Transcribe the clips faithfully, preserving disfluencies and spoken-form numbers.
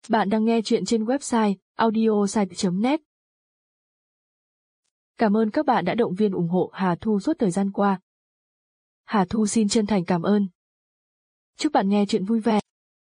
Bạn đang nghe chuyện trên website audiosite chấm net. Cảm ơn các bạn đã động viên ủng hộ Hà Thu suốt thời gian qua. Hà Thu xin chân thành cảm ơn. Chúc bạn nghe chuyện vui vẻ.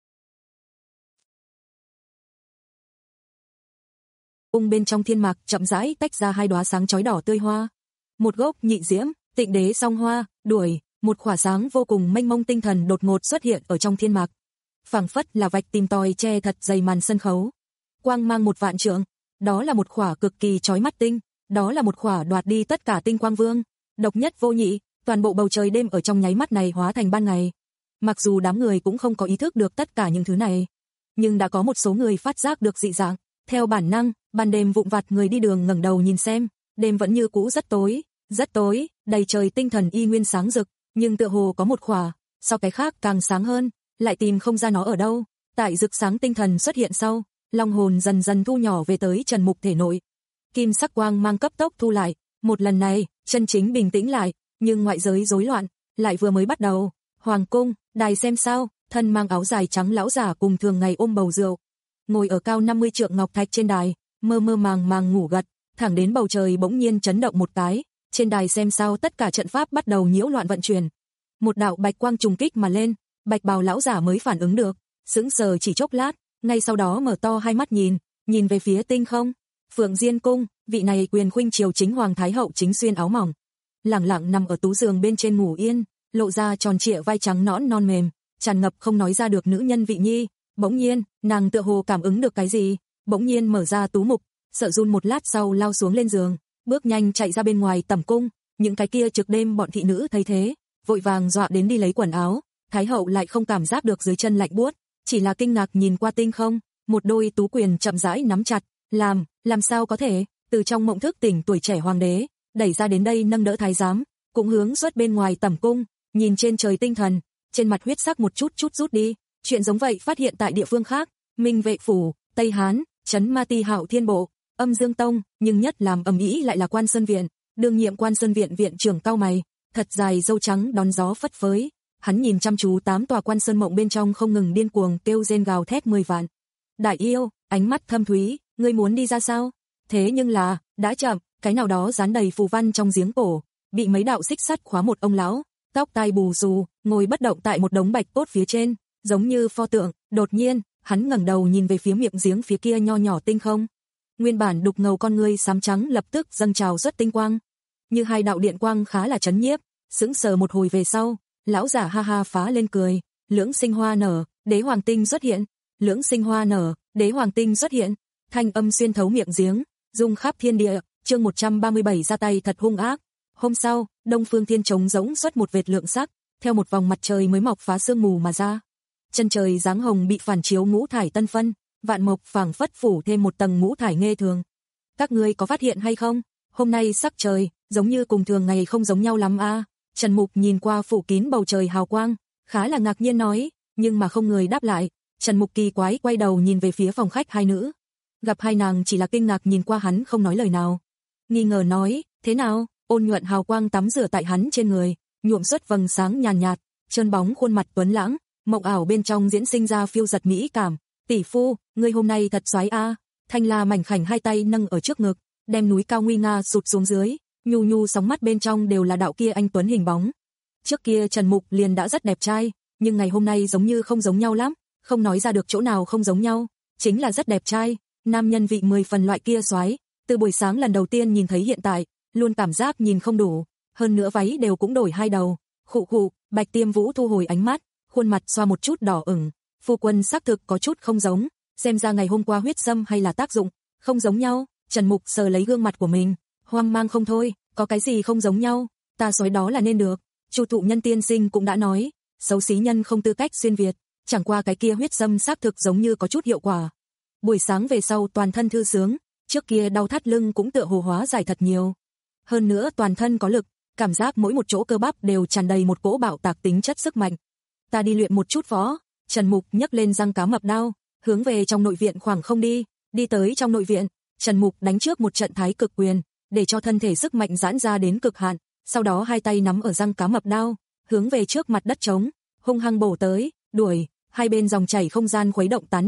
Ung bên trong thiên mạc chậm rãi tách ra hai đóa sáng chói đỏ tươi hoa. Một gốc nhị diễm, tịnh đế song hoa, đuổi, một khỏa sáng vô cùng mênh mông tinh thần đột ngột xuất hiện ở trong thiên mạc. Phảng phất là vạch tìm tòi che thật dày màn sân khấu. Quang mang một vạn trượng, đó là một khỏa cực kỳ chói mắt tinh, đó là một khỏa đoạt đi tất cả tinh quang vương, độc nhất vô nhị, toàn bộ bầu trời đêm ở trong nháy mắt này hóa thành ban ngày. Mặc dù đám người cũng không có ý thức được tất cả những thứ này, nhưng đã có một số người phát giác được dị dạng. Theo bản năng, ban đêm vụng vặt người đi đường ngẩng đầu nhìn xem, đêm vẫn như cũ rất tối, rất tối, đầy trời tinh thần y nguyên sáng rực, nhưng tựa hồ có một khỏa, so cái khác càng sáng hơn, lại tìm không ra nó ở đâu. Tại rực sáng tinh thần xuất hiện sau, long hồn dần dần thu nhỏ về tới Trần Mục thể nội. Kim sắc quang mang cấp tốc thu lại, một lần này, chân chính bình tĩnh lại, nhưng ngoại giới rối loạn, lại vừa mới bắt đầu. Hoàng cung, đài xem sao, thân mang áo dài trắng lão giả cùng thường ngày ôm bầu rượu, ngồi ở cao năm mươi trượng ngọc thạch trên đài, mơ mơ màng màng ngủ gật, thẳng đến bầu trời bỗng nhiên chấn động một cái, trên đài xem sao tất cả trận pháp bắt đầu nhiễu loạn vận chuyển. Một đạo bạch quang trùng kích mà lên, bạch bào lão giả mới phản ứng được, sững sờ chỉ chốc lát, ngay sau đó mở to hai mắt nhìn, nhìn về phía tinh không. Phượng Diên cung, vị này quyền khuynh triều chính hoàng thái hậu chính xuyên áo mỏng, lẳng lặng nằm ở tú giường bên trên ngủ yên, lộ ra tròn trịa vai trắng nõn non mềm, tràn ngập không nói ra được nữ nhân vị nhi. Bỗng nhiên, nàng tựa hồ cảm ứng được cái gì, bỗng nhiên mở ra tú mục, sợ run một lát sau lao xuống lên giường, bước nhanh chạy ra bên ngoài tẩm cung. Những cái kia trực đêm bọn thị nữ thấy thế, vội vàng dọa đến đi lấy quần áo. Thái hậu lại không cảm giác được dưới chân lạnh buốt, chỉ là kinh ngạc nhìn qua tinh không, một đôi tú quyền chậm rãi nắm chặt, làm, làm sao có thể, từ trong mộng thức tỉnh tuổi trẻ hoàng đế, đẩy ra đến đây nâng đỡ thái giám, cũng hướng xuất bên ngoài tẩm cung, nhìn trên trời tinh thần, trên mặt huyết sắc một chút chút rút đi. Chuyện giống vậy phát hiện tại địa phương khác, Minh Vệ phủ, Tây Hán, Trấn Ma Ti Hạo Thiên Bộ, Âm Dương Tông, nhưng nhất làm ầm ĩ lại là Quan Sơn Viện. Đương nhiệm Quan Sơn Viện viện trưởng cau mày, thật dài râu trắng đón gió phất phới, hắn nhìn chăm chú tám tòa Quan Sơn mộng bên trong không ngừng điên cuồng kêu rên gào thét mười vạn. Đại yêu, ánh mắt thâm thúy, ngươi muốn đi ra sao? Thế nhưng là, đã chậm, cái nào đó dán đầy phù văn trong giếng cổ, bị mấy đạo xích sắt khóa một ông lão, tóc tai bù xù, ngồi bất động tại một đống bạch cốt phía trên, giống như pho tượng. Đột nhiên, hắn ngẩng đầu nhìn về phía miệng giếng phía kia nho nhỏ tinh không. Nguyên bản đục ngầu con ngươi xám trắng lập tức dâng trào xuất tinh quang, như hai đạo điện quang khá là chấn nhiếp. Sững sờ một hồi về sau, lão giả ha ha phá lên cười, lưỡng sinh hoa nở, đế hoàng tinh xuất hiện, lưỡng sinh hoa nở, đế hoàng tinh xuất hiện, thanh âm xuyên thấu miệng giếng, rung khắp thiên địa. Chương một trăm ba mươi bảy ra tay thật hung ác. Hôm sau, Đông Phương Thiên trống rỗng xuất một vệt lượng sắc, theo một vòng mặt trời mới mọc phá sương mù mà ra. Chân trời dáng hồng bị phản chiếu ngũ thải tân phân, vạn mộc phảng phất phủ thêm một tầng ngũ thải nghê thường. Các ngươi có phát hiện hay không? Hôm nay sắc trời giống như cùng thường ngày không giống nhau lắm a. À? Trần Mục nhìn qua phủ kín bầu trời hào quang, khá là ngạc nhiên nói, nhưng mà không người đáp lại. Trần Mục kỳ quái quay đầu nhìn về phía phòng khách hai nữ, gặp hai nàng chỉ là kinh ngạc nhìn qua hắn không nói lời nào. Nghi ngờ nói, thế nào? Ôn nhuận hào quang tắm rửa tại hắn trên người, nhuộm xuất vầng sáng nhàn nhạt, trơn bóng khuôn mặt tuấn lãng, mộng ảo bên trong diễn sinh ra phiêu giật mỹ cảm. Tỷ phu, ngươi hôm nay thật xoái a. À. Thanh La mảnh khảnh hai tay nâng ở trước ngực, đem núi cao nguy nga sụt xuống dưới, nhu nhu sóng mắt bên trong đều là đạo kia anh tuấn hình bóng. Trước kia Trần Mục liền đã rất đẹp trai, nhưng ngày hôm nay giống như không giống nhau lắm, không nói ra được chỗ nào không giống nhau, chính là rất đẹp trai, nam nhân vị mười phần loại kia xoái. Từ buổi sáng lần đầu tiên nhìn thấy hiện tại, luôn cảm giác nhìn không đủ, hơn nữa váy đều cũng đổi hai đầu. Khụ khụ, Bạch Tiêm Vũ thu hồi ánh mắt, khuôn mặt xoa một chút đỏ ửng, phu quân xác thực có chút không giống, xem ra ngày hôm qua huyết xâm hay là tác dụng, không giống nhau. Trần Mục sờ lấy gương mặt của mình, hoang mang không thôi, có cái gì không giống nhau, ta sói đó là nên được. Chu Thụ Nhân tiên sinh cũng đã nói, xấu xí nhân không tư cách xuyên Việt, chẳng qua cái kia huyết xâm xác thực giống như có chút hiệu quả. Buổi sáng về sau toàn thân thư sướng, trước kia đau thắt lưng cũng tựa hồ hóa giải thật nhiều. Hơn nữa toàn thân có lực, cảm giác mỗi một chỗ cơ bắp đều tràn đầy một cỗ bạo tạc tính chất sức mạnh. Ta đi luyện một chút võ. Trần Mục nhấc lên răng cá mập đao, hướng về trong nội viện khoảng không đi, đi tới trong nội viện, Trần Mục đánh trước một trận thái cực quyền, để cho thân thể sức mạnh giãn ra đến cực hạn, sau đó hai tay nắm ở răng cá mập đao, hướng về trước mặt đất trống, hung hăng bổ tới, đuổi, hai bên dòng chảy không gian khuấy động tán đi,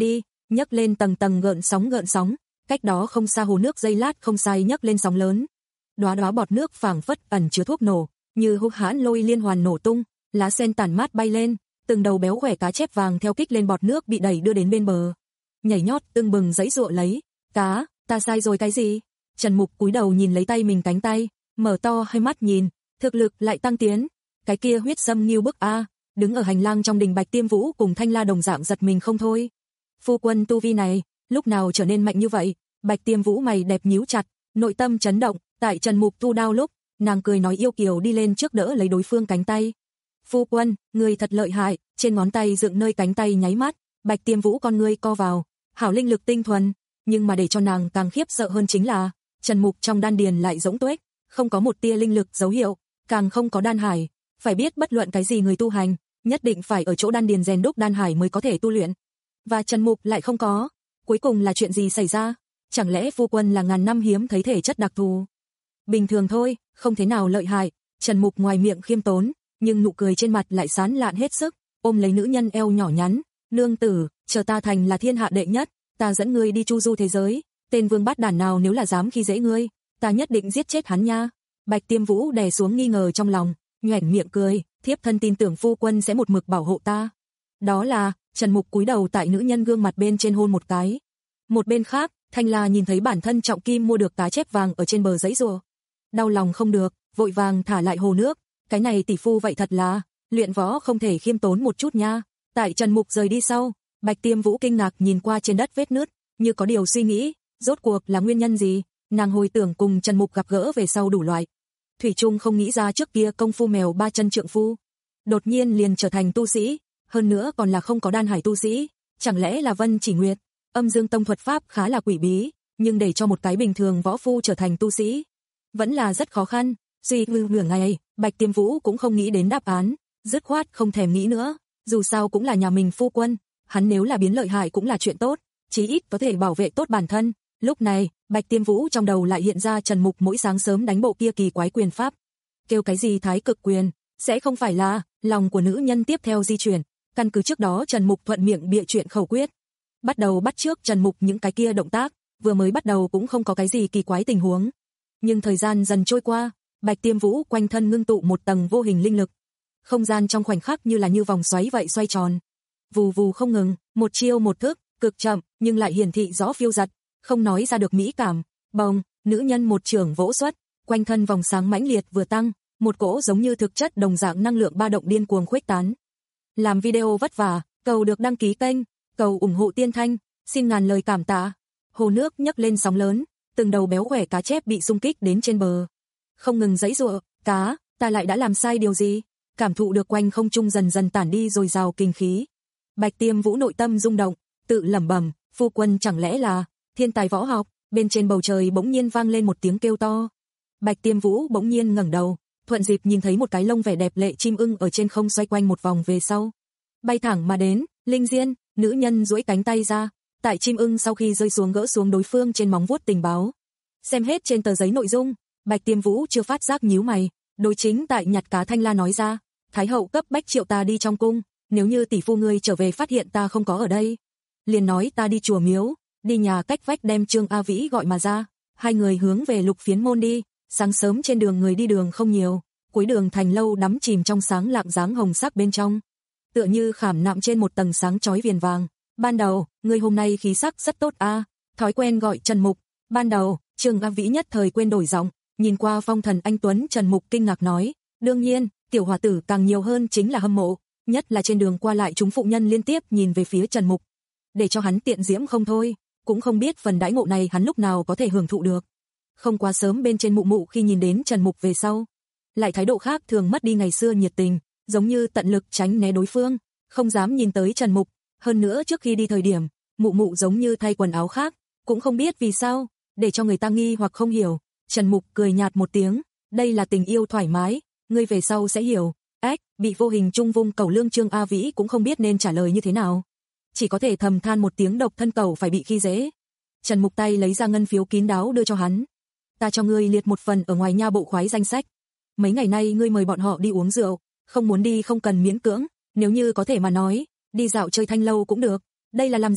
nhấc lên tầng tầng gợn sóng gợn sóng, cách đó không xa hồ nước giây lát không sai nhấc lên sóng lớn. Đóa đóa bọt nước phảng phất ẩn chứa thuốc nổ, như hung hãn lôi liên hoàn nổ tung, lá sen tản mát bay lên, từng đầu béo khỏe cá chép vàng theo kích lên bọt nước bị đẩy đưa đến bên bờ. Nhảy nhót tưng bừng giãy giụa lấy, "Cá, ta sai rồi cái gì?" Trần Mục cúi đầu nhìn lấy tay mình cánh tay, mở to hai mắt nhìn, thực lực lại tăng tiến. Cái kia huyết sâm nghiêu bức a, đứng ở hành lang trong đình Bạch Tiêm Vũ cùng Thanh La đồng dạng giật mình không thôi. Phu quân tu vi này, lúc nào trở nên mạnh như vậy? Bạch Tiêm Vũ mày đẹp nhíu chặt, nội tâm chấn động, tại Trần Mục thu đao lúc, nàng cười nói yêu kiều đi lên trước đỡ lấy đối phương cánh tay. "Phu quân, người thật lợi hại." Trên ngón tay dựng nơi cánh tay nháy mắt, Bạch Tiêm Vũ con ngươi co vào, hảo linh lực tinh thuần, nhưng mà để cho nàng càng khiếp sợ hơn chính là, Trần Mục trong đan điền lại rỗng tuếch, không có một tia linh lực dấu hiệu, càng không có đan hải. Phải biết bất luận cái gì người tu hành, nhất định phải ở chỗ đan điền rèn đúc đan hải mới có thể tu luyện. Và Trần Mục lại không có. Cuối cùng là chuyện gì xảy ra? Chẳng lẽ phu quân là ngàn năm hiếm thấy thể chất đặc thù? Bình thường thôi, không thế nào lợi hại. Trần Mục ngoài miệng khiêm tốn, nhưng nụ cười trên mặt lại sán lạn hết sức, ôm lấy nữ nhân eo nhỏ nhắn, "Nương tử, chờ ta thành là thiên hạ đệ nhất, ta dẫn ngươi đi chu du thế giới, tên vương bát đản nào nếu là dám khi dễ ngươi, ta nhất định giết chết hắn nha." Bạch Tiêm Vũ đè xuống nghi ngờ trong lòng, nhoẻn miệng cười, "Thiếp thân tin tưởng phu quân sẽ một mực bảo hộ ta." Đó là, Trần Mục cúi đầu tại nữ nhân gương mặt bên trên hôn một cái. Một bên khác, Thanh La nhìn thấy bản thân trọng kim mua được cá chép vàng ở trên bờ giấy rùa. Đau lòng không được, vội vàng thả lại hồ nước, cái này tỷ phu vậy thật là, luyện võ không thể khiêm tốn một chút nha. Tại Trần Mục rời đi sau, Bạch Tiêm Vũ kinh ngạc nhìn qua trên đất vết nứt, như có điều suy nghĩ, rốt cuộc là nguyên nhân gì? Nàng hồi tưởng cùng Trần Mục gặp gỡ về sau đủ loại. Thủy Trung không nghĩ ra trước kia công phu mèo ba chân trượng phu, đột nhiên liền trở thành tu sĩ, hơn nữa còn là không có đan hải tu sĩ, chẳng lẽ là Vân Chỉ Nguyệt? Âm Dương Tông thuật pháp khá là quỷ bí, nhưng để cho một cái bình thường võ phu trở thành tu sĩ, vẫn là rất khó khăn. Suy tư nửa ngày, Bạch Tiêm Vũ cũng không nghĩ đến đáp án, dứt khoát không thèm nghĩ nữa, dù sao cũng là nhà mình phu quân, hắn nếu là biến lợi hại cũng là chuyện tốt, chí ít có thể bảo vệ tốt bản thân. Lúc này, Bạch Tiêm Vũ trong đầu lại hiện ra Trần Mục mỗi sáng sớm đánh bộ kia kỳ quái quyền pháp. Kêu cái gì thái cực quyền, sẽ không phải là lòng của nữ nhân tiếp theo di chuyển, căn cứ trước đó Trần Mục thuận miệng bịa chuyện khẩu quyết. Bắt đầu bắt trước Trần Mục những cái kia động tác, vừa mới bắt đầu cũng không có cái gì kỳ quái tình huống. Nhưng thời gian dần trôi qua, Bạch Tiêm Vũ quanh thân ngưng tụ một tầng vô hình linh lực. Không gian trong khoảnh khắc như là như vòng xoáy vậy xoay tròn. Vù vù không ngừng, một chiêu một thức, cực chậm, nhưng lại hiển thị rõ phiêu giật, không nói ra được mỹ cảm. Bồng, nữ nhân một chưởng vỗ xuất, quanh thân vòng sáng mãnh liệt vừa tăng, một cỗ giống như thực chất đồng dạng năng lượng ba động điên cuồng khuếch tán. Làm video vất vả, cầu được đăng ký kênh, cầu ủng hộ Tiên Thanh, xin ngàn lời cảm tạ. Hồ nước nhấc lên sóng lớn, từng đầu béo khỏe cá chép bị xung kích đến trên bờ. Không ngừng giãy giụa, "Cá, ta lại đã làm sai điều gì?" Cảm thụ được quanh không trung dần dần tản đi rồi rào kinh khí. Bạch Tiêm Vũ nội tâm rung động, tự lẩm bẩm, phu quân chẳng lẽ là thiên tài võ học? Bên trên bầu trời bỗng nhiên vang lên một tiếng kêu to. Bạch Tiêm Vũ bỗng nhiên ngẩng đầu, thuận dịp nhìn thấy một cái lông vẻ đẹp lệ chim ưng ở trên không xoay quanh một vòng về sau, bay thẳng mà đến. Linh Diên, nữ nhân duỗi cánh tay ra, tại chim ưng sau khi rơi xuống gỡ xuống đối phương trên móng vuốt tình báo. Xem hết trên tờ giấy nội dung, Bạch Tiêm Vũ chưa phát giác nhíu mày, đối chính tại nhặt cá Thanh La nói ra, Thái hậu cấp bách triệu ta đi trong cung, nếu như tỷ phu ngươi trở về phát hiện ta không có ở đây, liền nói ta đi chùa miếu, đi nhà cách vách đem Trương A Vĩ gọi mà ra. Hai người hướng về Lục Phiến môn đi, sáng sớm trên đường người đi đường không nhiều, cuối đường thành lâu đắm chìm trong sáng lạng dáng hồng sắc bên trong, tựa như khảm nạm trên một tầng sáng chói viền vàng. Ban đầu, người hôm nay khí sắc rất tốt a. Thói quen gọi Trần Mục. Ban đầu, Trương A Vĩ nhất thời quên đổi giọng, nhìn qua phong thần anh tuấn Trần Mục kinh ngạc nói, đương nhiên, tiểu hòa tử càng nhiều hơn chính là hâm mộ, nhất là trên đường qua lại chúng phụ nhân liên tiếp nhìn về phía Trần Mục, để cho hắn tiện diễm không thôi, cũng không biết phần đãi ngộ này hắn lúc nào có thể hưởng thụ được. Không quá sớm bên trên mụ mụ khi nhìn đến Trần Mục về sau, lại thái độ khác thường mất đi ngày xưa nhiệt tình, giống như tận lực tránh né đối phương, không dám nhìn tới Trần Mục. Hơn nữa trước khi đi thời điểm, mụ mụ giống như thay quần áo khác, cũng không biết vì sao, để cho người ta nghi hoặc không hiểu. Trần Mục cười nhạt một tiếng, đây là tình yêu thoải mái, ngươi về sau sẽ hiểu. Ách, bị vô hình trung vung cầu lương Trương A Vĩ cũng không biết nên trả lời như thế nào, chỉ có thể thầm than một tiếng độc thân cầu phải bị khi dễ. Trần Mục tay lấy ra ngân phiếu kín đáo đưa cho hắn, ta cho ngươi liệt một phần ở ngoài nha bộ khoái danh sách, mấy ngày nay ngươi mời bọn họ đi uống rượu, không muốn đi không cần miễn cưỡng, nếu như có thể mà nói, đi dạo chơi thanh lâu cũng được. Đây là làm gì?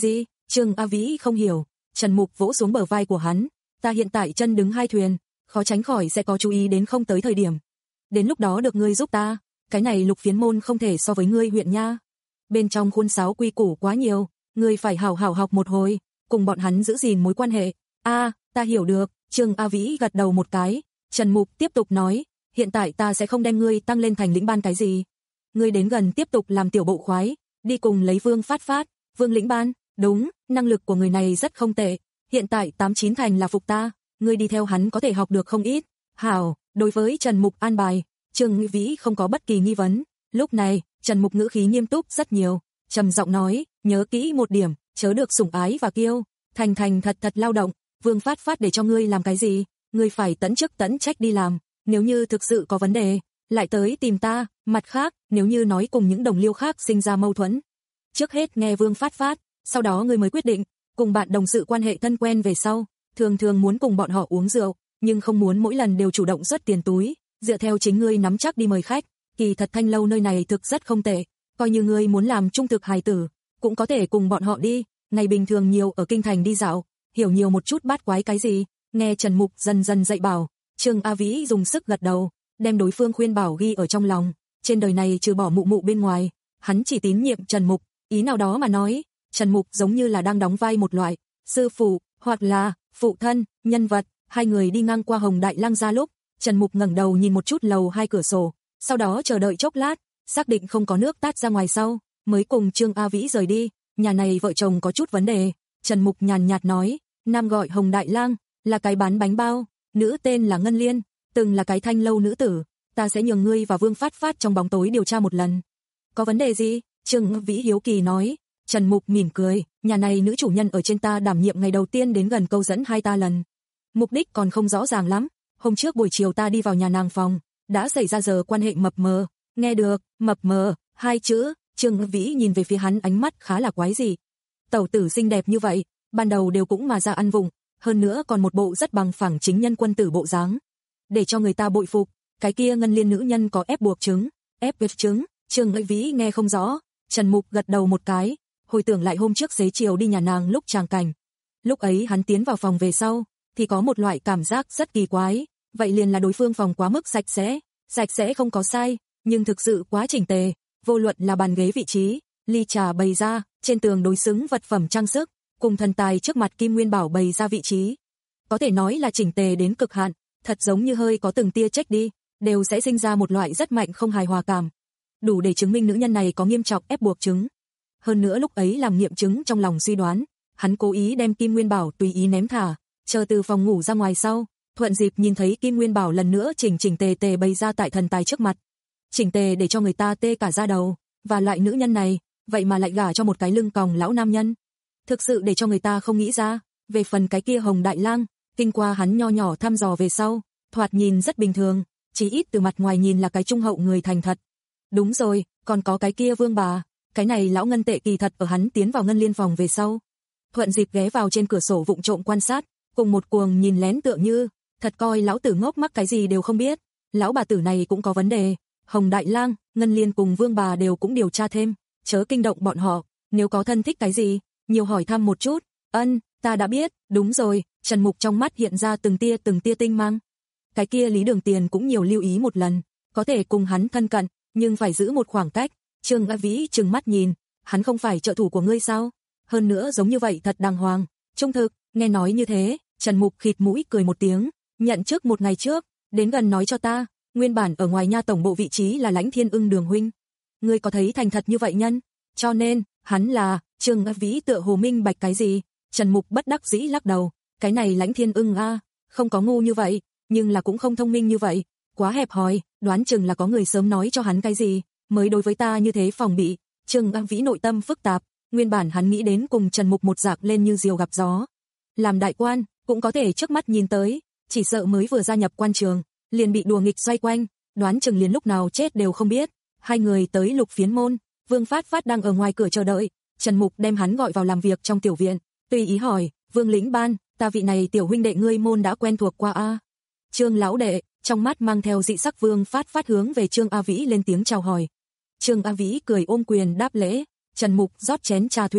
Trương A Vĩ không hiểu, Trần Mục vỗ xuống bờ vai của hắn, ta hiện tại chân đứng hai thuyền, khó tránh khỏi sẽ có chú ý đến không tới thời điểm. Đến lúc đó được ngươi giúp ta, cái này Lục Phiến môn không thể so với ngươi huyện nha. Bên trong khuôn sáo quy củ quá nhiều, ngươi phải hảo hảo học một hồi, cùng bọn hắn giữ gìn mối quan hệ. A, ta hiểu được, Trương A Vĩ gật đầu một cái. Trần Mục tiếp tục nói, hiện tại ta sẽ không đem ngươi tăng lên thành lĩnh ban cái gì. Ngươi đến gần tiếp tục làm tiểu bộ khoái, đi cùng lấy Vương Phát Phát, Vương lĩnh ban, đúng, năng lực của người này rất không tệ, hiện tại tám chín thành là phục ta, ngươi đi theo hắn có thể học được không ít. Hảo, đối với Trần Mục an bài, Trương Vĩ không có bất kỳ nghi vấn. Lúc này, Trần Mục ngữ khí nghiêm túc rất nhiều, trầm giọng nói, nhớ kỹ một điểm, chớ được sủng ái và kiêu, thành thành thật thật lao động, Vương Phát Phát để cho ngươi làm cái gì, ngươi phải tận chức tận trách đi làm, nếu như thực sự có vấn đề, lại tới tìm ta, mặt khác, nếu như nói cùng những đồng liêu khác sinh ra mâu thuẫn, trước hết nghe Vương Phát Phát, sau đó ngươi mới quyết định, cùng bạn đồng sự quan hệ thân quen về sau, thường thường muốn cùng bọn họ uống rượu, nhưng không muốn mỗi lần đều chủ động xuất tiền túi, dựa theo chính ngươi nắm chắc đi mời khách, kỳ thật Thanh lâu nơi này thực rất không tệ, coi như ngươi muốn làm trung thực hài tử, cũng có thể cùng bọn họ đi, ngày bình thường nhiều ở kinh thành đi dạo, hiểu nhiều một chút bát quái cái gì, nghe Trần Mục dần dần dạy bảo, Trương A Vĩ dùng sức gật đầu, đem đối phương khuyên bảo ghi ở trong lòng, trên đời này trừ bỏ mụ mụ bên ngoài, hắn chỉ tín nhiệm Trần Mục, ý nào đó mà nói, Trần Mục giống như là đang đóng vai một loại sư phụ hoặc là phụ thân, nhân vật. Hai người đi ngang qua Hồng Đại Lang gia lúc, Trần Mục ngẩng đầu nhìn một chút lầu hai cửa sổ, sau đó chờ đợi chốc lát, xác định không có nước tát ra ngoài sau, mới cùng Trương A Vĩ rời đi. Nhà này vợ chồng có chút vấn đề, Trần Mục nhàn nhạt nói, nam gọi Hồng Đại Lang, là cái bán bánh bao, nữ tên là Ngân Liên, từng là cái thanh lâu nữ tử, ta sẽ nhường ngươi và Vương Phát Phát trong bóng tối điều tra một lần. Có vấn đề gì? Trương A Vĩ hiếu kỳ nói. Trần Mục mỉm cười, nhà này nữ chủ nhân ở trên ta đảm nhiệm ngày đầu tiên đến gần câu dẫn hai ta lần. Mục đích còn không rõ ràng lắm, hôm trước buổi chiều ta đi vào nhà nàng phòng, đã xảy ra giờ quan hệ mập mờ, nghe được, mập mờ, hai chữ, Trương Vĩ nhìn về phía hắn ánh mắt khá là quái dị. Tẩu tử xinh đẹp như vậy, ban đầu đều cũng mà ra ăn vụng, hơn nữa còn một bộ rất bằng phẳng chính nhân quân tử bộ dáng, để cho người ta bội phục, cái kia Ngân Liên nữ nhân có ép buộc chứng, ép buộc chứng, Trương Vĩ nghe không rõ, Trần Mục gật đầu một cái, hồi tưởng lại hôm trước xế chiều đi nhà nàng lúc tràng cảnh. Lúc ấy hắn tiến vào phòng về sau, thì có một loại cảm giác rất kỳ quái, vậy liền là đối phương phòng quá mức sạch sẽ, sạch sẽ không có sai, nhưng thực sự quá chỉnh tề, vô luận là bàn ghế vị trí, ly trà bày ra, trên tường đối xứng vật phẩm trang sức, cùng thần tài trước mặt Kim Nguyên Bảo bày ra vị trí. Có thể nói là chỉnh tề đến cực hạn, thật giống như hơi có từng tia trách đi, đều sẽ sinh ra một loại rất mạnh không hài hòa cảm. Đủ để chứng minh nữ nhân này có nghiêm trọng ép buộc chứng. Hơn nữa lúc ấy làm nghiệm chứng trong lòng suy đoán, hắn cố ý đem Kim Nguyên Bảo tùy ý ném thả, chờ từ phòng ngủ ra ngoài sau, thuận dịp nhìn thấy Kim Nguyên Bảo lần nữa chỉnh chỉnh tề tề bày ra tại thần tài trước mặt. Chỉnh tề để cho người ta tê cả da đầu, và loại nữ nhân này, vậy mà lại gả cho một cái lưng còng lão nam nhân. Thực sự để cho người ta không nghĩ ra, về phần cái kia Hồng Đại Lang, kinh qua hắn nho nhỏ thăm dò về sau, thoạt nhìn rất bình thường, chỉ ít từ mặt ngoài nhìn là cái trung hậu người thành thật. Đúng rồi, còn có cái kia Vương bà, cái này lão ngân tệ kỳ thật ở hắn tiến vào Ngân Liên phòng về sau. Thuận dịp ghé vào trên cửa sổ vụng trộm quan sát, cùng một cuồng nhìn lén tựa như, thật coi lão tử ngốc mắc cái gì đều không biết, lão bà tử này cũng có vấn đề. Hồng Đại Lang, Ngân Liên cùng Vương bà đều cũng điều tra thêm, chớ kinh động bọn họ, nếu có thân thích cái gì, nhiều hỏi thăm một chút. Ân, ta đã biết, đúng rồi, Trần Mục trong mắt hiện ra từng tia từng tia tinh mang. Cái kia Lý Đường Tiền cũng nhiều lưu ý một lần, có thể cùng hắn thân cận, nhưng phải giữ một khoảng cách. Trương A Vĩ trừng mắt nhìn, hắn không phải trợ thủ của ngươi sao? Hơn nữa giống như vậy thật đàng hoàng, trung thực. Nghe nói như thế, Trần Mục khịt mũi cười một tiếng, nhận trước một ngày trước, đến gần nói cho ta, nguyên bản ở ngoài nha tổng bộ vị trí là Lãnh Thiên Ưng Đường huynh. Ngươi có thấy thành thật như vậy nhân? Cho nên, hắn là, Trương A Vĩ tựa hồ minh bạch cái gì? Trần Mục bất đắc dĩ lắc đầu, cái này Lãnh Thiên Ưng a, không có ngu như vậy, nhưng là cũng không thông minh như vậy, quá hẹp hòi, đoán chừng là có người sớm nói cho hắn cái gì, mới đối với ta như thế phòng bị. Trương A Vĩ nội tâm phức tạp, nguyên bản hắn nghĩ đến cùng Trần Mục một dạc lên như diều gặp gió. Làm đại quan, cũng có thể trước mắt nhìn tới, chỉ sợ mới vừa gia nhập quan trường, liền bị đùa nghịch xoay quanh, đoán chừng liền lúc nào chết đều không biết. Hai người tới Lục Phiến môn, Vương Phát Phát đang ở ngoài cửa chờ đợi, Trần Mục đem hắn gọi vào làm việc trong tiểu viện, tùy ý hỏi, Vương lĩnh ban, ta vị này tiểu huynh đệ ngươi môn đã quen thuộc qua a? Trương lão đệ, trong mắt mang theo dị sắc Vương Phát Phát hướng về Trương A Vĩ lên tiếng chào hỏi. Trương A Vĩ cười ôm quyền đáp lễ, Trần Mục rót chén trà thủy,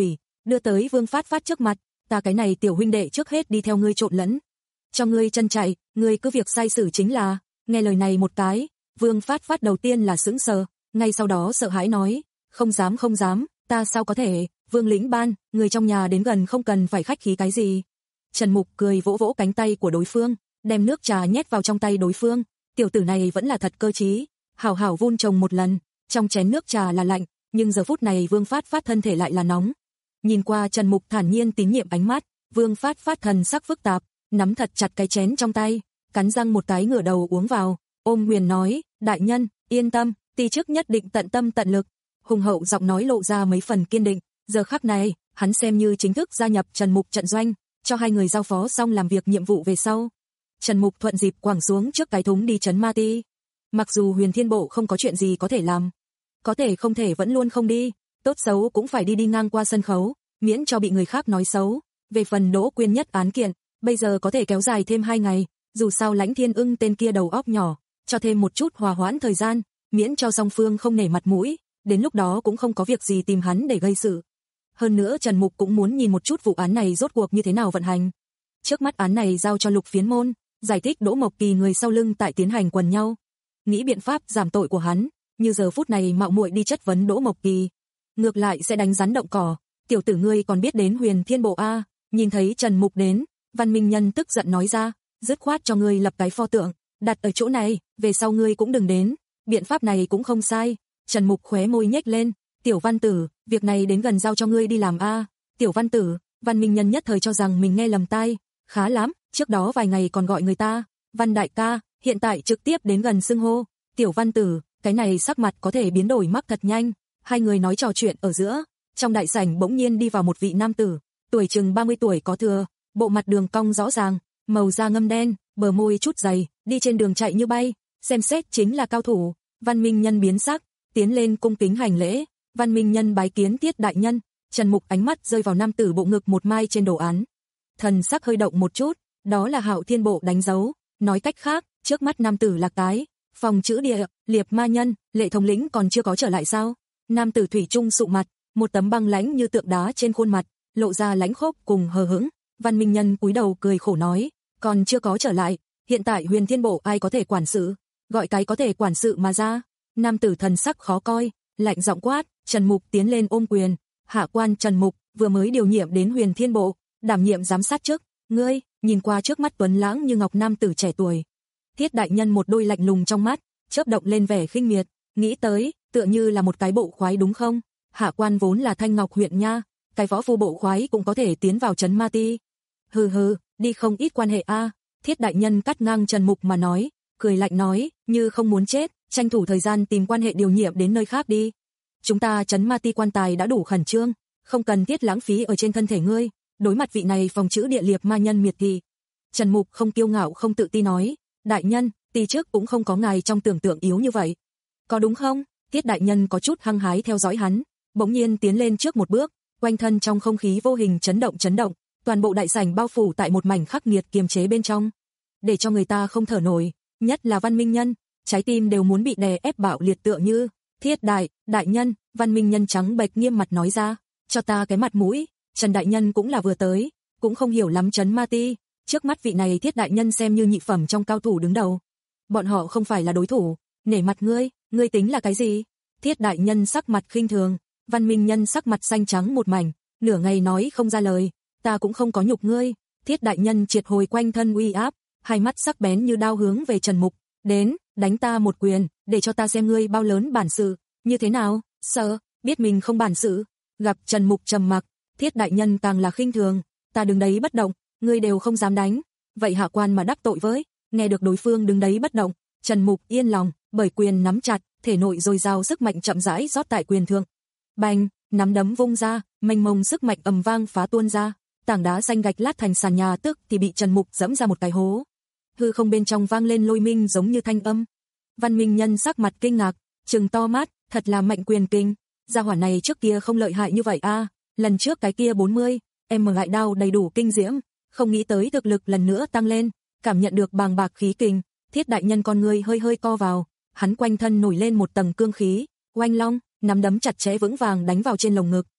đưa tới Vương Phát Phát trước mặt, ta cái này tiểu huynh đệ trước hết đi theo ngươi trộn lẫn. Cho ngươi chân chạy, ngươi cứ việc sai xử chính là. Nghe lời này một cái, Vương Phát Phát đầu tiên là sững sờ, ngay sau đó sợ hãi nói, không dám không dám, ta sao có thể, Vương lĩnh ban, người trong nhà đến gần không cần phải khách khí cái gì. Trần Mục cười vỗ vỗ cánh tay của đối phương, đem nước trà nhét vào trong tay đối phương, tiểu tử này vẫn là thật cơ trí, hảo hảo vun trồng một lần, trong chén nước trà là lạnh, nhưng giờ phút này Vương Phát Phát thân thể lại là nóng. Nhìn qua Trần Mục thản nhiên tín nhiệm ánh mắt, Vương Phát Phát thần sắc phức tạp, nắm thật chặt cái chén trong tay, cắn răng một cái ngửa đầu uống vào, ôm Huyền nói, đại nhân, yên tâm, ti chức nhất định tận tâm tận lực. Hùng hậu giọng nói lộ ra mấy phần kiên định, giờ khắc này, hắn xem như chính thức gia nhập Trần Mục trận doanh, cho hai người giao phó xong làm việc nhiệm vụ về sau. Trần Mục thuận dịp quẳng xuống trước cái thúng đi trấn ma ti. Mặc dù Huyền Thiên Bộ không có chuyện gì có thể làm, có thể không thể vẫn luôn không đi, tốt xấu cũng phải đi đi ngang qua sân khấu, miễn cho bị người khác nói xấu. Về phần Đỗ Quyên Nhất án kiện, bây giờ có thể kéo dài thêm hai ngày, dù sao Lãnh Thiên Ưng tên kia đầu óc nhỏ, cho thêm một chút hòa hoãn thời gian, miễn cho song phương không nể mặt mũi, đến lúc đó cũng không có việc gì tìm hắn để gây sự. Hơn nữa Trần Mục cũng muốn nhìn một chút vụ án này rốt cuộc như thế nào vận hành. Trước mắt án này giao cho Lục Phiến Môn, giải thích Đỗ Mộc Kỳ người sau lưng tại tiến hành quần nhau, nghĩ biện pháp giảm tội của hắn, như giờ phút này mạo muội đi chất vấn Đỗ Mộc Kỳ, ngược lại sẽ đánh rắn động cỏ, tiểu tử ngươi còn biết đến Huyền Thiên Bộ a? Nhìn thấy Trần Mục đến, Văn Minh Nhân tức giận nói ra, dứt khoát cho ngươi lập cái pho tượng, đặt ở chỗ này, về sau ngươi cũng đừng đến, biện pháp này cũng không sai. Trần Mục khóe môi nhếch lên, tiểu Văn Tử, việc này đến gần giao cho ngươi đi làm a. Tiểu Văn Tử, Văn Minh Nhân nhất thời cho rằng mình nghe lầm tai, khá lắm, trước đó vài ngày còn gọi người ta Văn đại ca, hiện tại trực tiếp đến gần xưng hô tiểu Văn Tử, cái này sắc mặt có thể biến đổi mắc thật nhanh. Hai người nói trò chuyện ở giữa, trong đại sảnh bỗng nhiên đi vào một vị nam tử, tuổi chừng ba mươi tuổi có thừa, bộ mặt đường cong rõ ràng, màu da ngâm đen, bờ môi chút dày, đi trên đường chạy như bay, xem xét chính là cao thủ. Văn Minh Nhân biến sắc, tiến lên cung kính hành lễ, Văn Minh Nhân bái kiến Tiết đại nhân. Trần Mục ánh mắt rơi vào nam tử bộ ngực một mai trên đồ án, thần sắc hơi động một chút, đó là Hạo Thiên Bộ đánh dấu, nói cách khác, trước mắt nam tử là cái phòng chữ địa, Liệp Ma Nhân, Lệ thống lĩnh còn chưa có trở lại sao? Nam tử thủy chung sụ mặt, một tấm băng lãnh như tượng đá trên khuôn mặt, lộ ra lãnh khốc cùng hờ hững. Văn Minh Nhân cúi đầu cười khổ nói, còn chưa có trở lại, hiện tại Huyền Thiên Bộ ai có thể quản sự, gọi cái có thể quản sự mà ra. Nam tử thần sắc khó coi, lạnh giọng quát. Trần Mục tiến lên ôm quyền, hạ quan Trần Mục vừa mới điều nhiệm đến Huyền Thiên Bộ, đảm nhiệm giám sát chức. Ngươi, nhìn qua trước mắt tuấn lãng như ngọc nam tử trẻ tuổi, Thiết đại nhân một đôi lạnh lùng trong mắt chớp động lên vẻ khinh miệt, nghĩ tới, tựa như là một cái bộ khoái đúng không? Hạ quan vốn là Thanh Ngọc huyện nha, cái võ phu bộ khoái cũng có thể tiến vào trấn ma ti. Hừ hừ, đi không ít quan hệ a. Thiết đại nhân cắt ngang Trần Mục mà nói, cười lạnh nói, như không muốn chết, tranh thủ thời gian tìm quan hệ điều nhiệm đến nơi khác đi. Chúng ta trấn ma ti quan tài đã đủ khẩn trương, không cần thiết lãng phí ở trên thân thể ngươi. Đối mặt vị này phòng chữ địa Liệp Ma Nhân miệt thị, Trần Mục không kiêu ngạo không tự ti nói, đại nhân, ti trước cũng không có ngài trong tưởng tượng yếu như vậy. Có đúng không? Tiết đại nhân có chút hăng hái theo dõi hắn, bỗng nhiên tiến lên trước một bước, quanh thân trong không khí vô hình chấn động chấn động, toàn bộ đại sảnh bao phủ tại một mảnh khắc nghiệt kiềm chế bên trong, để cho người ta không thở nổi, nhất là Văn Minh Nhân, trái tim đều muốn bị đè ép bạo liệt tựa như. Thiết đại, đại nhân, Văn Minh Nhân trắng bệch nghiêm mặt nói ra, cho ta cái mặt mũi. Trần đại nhân cũng là vừa tới, cũng không hiểu lắm trấn ma ti, trước mắt vị này Thiết đại nhân xem như nhị phẩm trong cao thủ đứng đầu, bọn họ không phải là đối thủ, nể mặt ngươi, ngươi tính là cái gì? Thiết đại nhân sắc mặt khinh thường, Văn Minh Nhân sắc mặt xanh trắng một mảnh, nửa ngày nói không ra lời, ta cũng không có nhục ngươi. Thiết đại nhân triệt hồi quanh thân uy áp, hai mắt sắc bén như đao hướng về Trần Mục, đến, đánh ta một quyền, để cho ta xem ngươi bao lớn bản sự, như thế nào? Sợ, biết mình không bản sự. Gặp Trần Mục trầm mặc, Thiết đại nhân càng là khinh thường, ta đứng đấy bất động, ngươi đều không dám đánh, vậy hạ quan mà đắc tội với. Nghe được đối phương đứng đấy bất động, Trần Mục yên lòng, bởi quyền nắm chặt, thể nội dồi dào sức mạnh chậm rãi rót tại quyền thượng. Bành, nắm đấm vung ra, mênh mông sức mạnh ầm vang phá tuôn ra, tảng đá xanh gạch lát thành sàn nhà, tức thì bị Trần Mục dẫm ra một cái hố. Hư không bên trong vang lên lôi minh giống như thanh âm. Văn Minh Nhân sắc mặt kinh ngạc, trừng to mắt, thật là mạnh quyền kinh, gia hỏa này trước kia không lợi hại như vậy a. À. Lần trước cái kia bốn mươi, em mở lại đao đầy đủ kinh diễm, không nghĩ tới thực lực lần nữa tăng lên, cảm nhận được bàng bạc khí kình, Thiết đại nhân con người hơi hơi co vào, hắn quanh thân nổi lên một tầng cương khí, oanh long, nắm đấm chặt chẽ vững vàng đánh vào trên lồng ngực,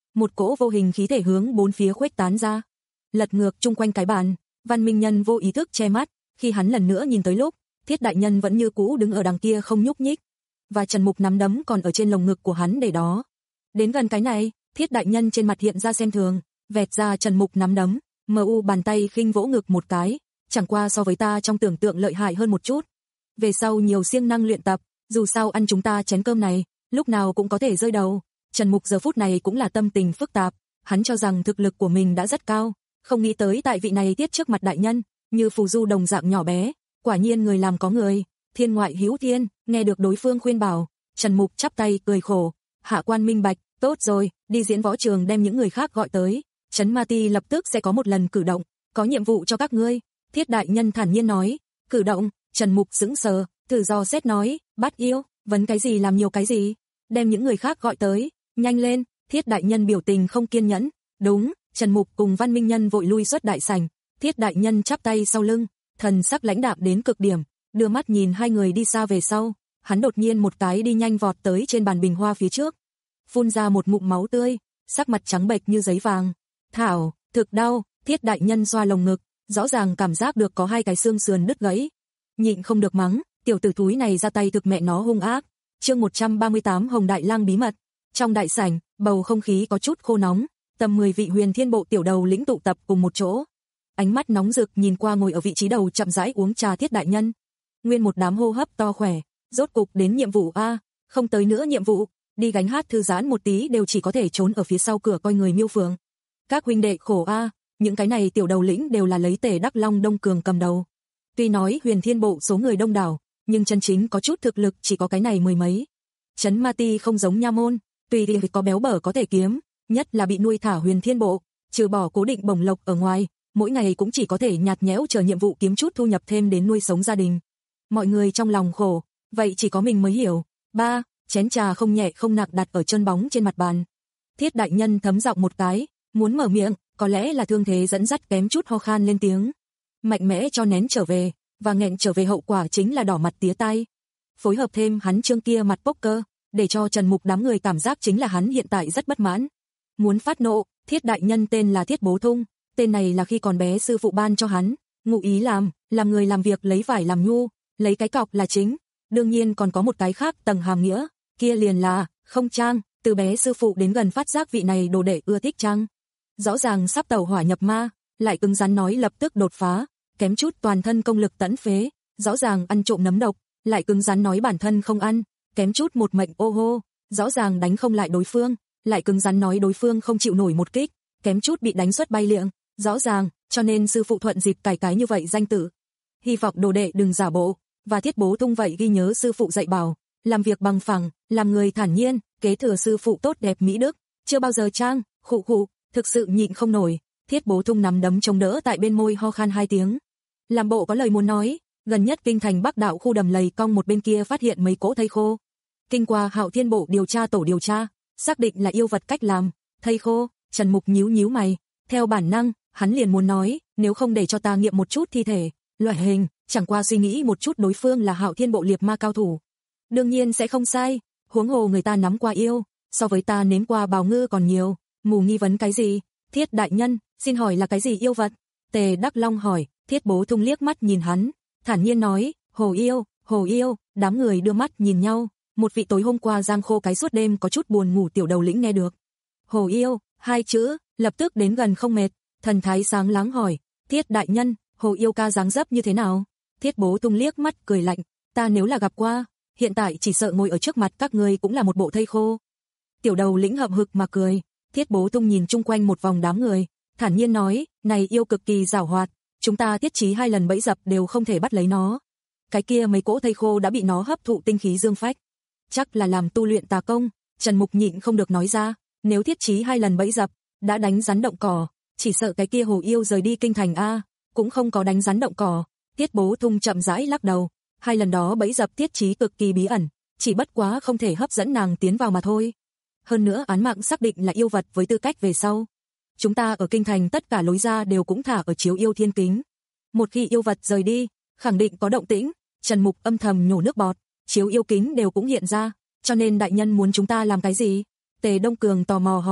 một cỗ vô hình khí thể hướng bốn phía khuếch tán ra, lật ngược chung quanh cái bàn. Văn Minh Nhân vô ý thức che mắt, khi hắn lần nữa nhìn tới lúc, Thiết đại nhân vẫn như cũ đứng ở đằng kia không nhúc nhích, và Trần Mục nắm đấm còn ở trên lồng ngực của hắn để đó. Đến gần cái này, Thiết đại nhân trên mặt hiện ra xem thường, vẹt ra Trần Mục nắm đấm, mờ u bàn tay khinh vỗ ngực một cái, chẳng qua so với ta trong tưởng tượng lợi hại hơn một chút. Về sau nhiều siêng năng luyện tập, dù sao ăn chúng ta chén cơm này, lúc nào cũng có thể rơi đầu. Trần Mục giờ phút này cũng là tâm tình phức tạp, hắn cho rằng thực lực của mình đã rất cao, không nghĩ tới tại vị này tiết trước mặt đại nhân, như phù du đồng dạng nhỏ bé, quả nhiên người làm có người, thiên ngoại hữu thiên. Nghe được đối phương khuyên bảo, Trần Mục chắp tay cười khổ, hạ quan minh bạch, tốt rồi, đi diễn võ trường đem những người khác gọi tới, Trấn Ma Ti lập tức sẽ có một lần cử động, có nhiệm vụ cho các ngươi. Thiết đại nhân thản nhiên nói. Cử động? Trần Mục sững sờ, thử dò xét nói, bắt yêu, vấn cái gì làm nhiều cái gì, đem những người khác gọi tới, nhanh lên. Thiết đại nhân biểu tình không kiên nhẫn. Đúng. Trần Mục cùng Văn Minh Nhân vội lui xuất đại sảnh, Thiết đại nhân chắp tay sau lưng, thần sắc lãnh đạm đến cực điểm, đưa mắt nhìn hai người đi xa về sau, hắn đột nhiên một cái đi nhanh vọt tới trên bàn bình hoa phía trước, phun ra một ngụm máu tươi, sắc mặt trắng bệch như giấy vàng. Thảo, thực đau. Thiết đại nhân xoa lồng ngực, rõ ràng cảm giác được có hai cái xương sườn đứt gãy, nhịn không được mắng, tiểu tử thúi này ra tay thực mẹ nó hung ác. Chương một trăm ba mươi tám Hồng Đại Lang bí mật. Trong đại sảnh, bầu không khí có chút khô nóng, tầm mười vị Huyền Thiên Bộ tiểu đầu lĩnh tụ tập cùng một chỗ. Ánh mắt nóng rực nhìn qua ngồi ở vị trí đầu chậm rãi uống trà Thiết đại nhân. Nguyên một đám hô hấp to khỏe, rốt cục đến nhiệm vụ a, không tới nữa nhiệm vụ, đi gánh hát thư giãn một tí đều chỉ có thể trốn ở phía sau cửa coi người miêu phượng. Các huynh đệ khổ a, những cái này tiểu đầu lĩnh đều là lấy Tề Đắc Long Đông Cường cầm đầu. Tuy nói Huyền Thiên Bộ số người đông đảo, nhưng chân chính có chút thực lực chỉ có cái này mười mấy. Trấn Ma Ti không giống nha môn, tùy thì có béo bở có thể kiếm, nhất là bị nuôi thả Huyền Thiên Bộ, trừ bỏ cố định bổng lộc ở ngoài, mỗi ngày cũng chỉ có thể nhạt nhẽo chờ nhiệm vụ kiếm chút thu nhập thêm đến nuôi sống gia đình. Mọi người trong lòng khổ, vậy chỉ có mình mới hiểu. Ba, chén trà không nhẹ không nặng đặt ở chân bóng trên mặt bàn. Thiết đại nhân thấm giọng một cái, muốn mở miệng, có lẽ là thương thế dẫn dắt kém chút ho khan lên tiếng. Mạnh mẽ cho nén trở về, và nghẹn trở về hậu quả chính là đỏ mặt tía tai. Phối hợp thêm hắn trương kia mặt poker, để cho Trần Mục đám người cảm giác chính là hắn hiện tại rất bất mãn. Muốn phát nộ, Thiết đại nhân tên là Thiết Bố Thung, tên này là khi còn bé sư phụ ban cho hắn, ngụ ý làm, làm người làm việc lấy vải làm nhu, lấy cái cọc là chính. Đương nhiên còn có một cái khác tầng hàm nghĩa, kia liền là, không trang, từ bé sư phụ đến gần phát giác vị này đồ đệ ưa thích trang. Rõ ràng sắp tẩu hỏa nhập ma, lại cứng rắn nói lập tức đột phá, kém chút toàn thân công lực tẫn phế, rõ ràng ăn trộm nấm độc, lại cứng rắn nói bản thân không ăn, kém chút một mệnh ô hô, rõ ràng đánh không lại đối phương, lại cứng rắn nói đối phương không chịu nổi một kích, kém chút bị đánh xuất bay liệng, rõ ràng, cho nên sư phụ thuận dịp cải cái như vậy danh tử. Hy vọng đồ đệ đừng giả bộ, và Thiết Bố Thung vậy ghi nhớ sư phụ dạy bảo, làm việc bằng phẳng, làm người thản nhiên, kế thừa sư phụ tốt đẹp mỹ đức, chưa bao giờ trang, khụ khụ, thực sự nhịn không nổi. Thiết Bố Thung nắm đấm chống đỡ tại bên môi ho khan hai tiếng. Làm bộ có lời muốn nói, gần nhất kinh thành Bắc Đạo khu đầm lầy cong một bên kia phát hiện mấy cỗ thây khô. Kinh qua Hạo Thiên Bộ điều tra tổ điều tra, xác định là yêu vật cách làm, thây khô. Trần Mục nhíu nhíu mày, theo bản năng, hắn liền muốn nói, nếu không để cho ta nghiệm một chút thi thể, loại hình, chẳng qua suy nghĩ một chút đối phương là Hạo Thiên Bộ liệt ma cao thủ. Đương nhiên sẽ không sai, huống hồ người ta nắm qua yêu, so với ta nếm qua bào ngư còn nhiều, mù nghi vấn cái gì? Thiết đại nhân, xin hỏi là cái gì yêu vật? Tề Đắc Long hỏi. Thiết Bố Thung liếc mắt nhìn hắn, thản nhiên nói, hồ yêu, hồ yêu. Đám người đưa mắt nhìn nhau, một vị tối hôm qua giang khô cái suốt đêm có chút buồn ngủ tiểu đầu lĩnh nghe được hồ yêu hai chữ, lập tức đến gần không mệt, thần thái sáng láng hỏi, Thiết đại nhân, hồ yêu ca dáng dấp như thế nào? Thiết Bố Thung liếc mắt cười lạnh, ta nếu là gặp qua, hiện tại chỉ sợ ngồi ở trước mặt các ngươi cũng là một bộ thây khô. Tiểu đầu lĩnh hậm hực mà cười. Thiết Bố Thung nhìn chung quanh một vòng đám người, thản nhiên nói, này yêu cực kỳ giảo hoạt, chúng ta thiết trí hai lần bẫy dập đều không thể bắt lấy nó. Cái kia mấy cỗ thây khô đã bị nó hấp thụ tinh khí dương phách, chắc là làm tu luyện tà công. Trần Mục nhịn không được nói ra, nếu thiết trí hai lần bẫy dập, đã đánh rắn động cỏ, chỉ sợ cái kia hồ yêu rời đi kinh thành a, cũng không có đánh rắn động cỏ. Thiết Bố Thung chậm rãi lắc đầu, hai lần đó bẫy dập thiết trí cực kỳ bí ẩn, chỉ bất quá không thể hấp dẫn nàng tiến vào mà thôi. Hơn nữa án mạng xác định là yêu vật với tư cách về sau. Chúng ta ở kinh thành tất cả lối ra đều cũng thả ở chiếu yêu thiên kính. Một khi yêu vật rời đi, khẳng định có động tĩnh. Trần Mục âm thầm nhổ nước bọt, chiếu yêu kính đều cũng hiện ra, cho nên đại nhân muốn chúng ta làm cái gì? Tề Đông Cường tò mò hỏi.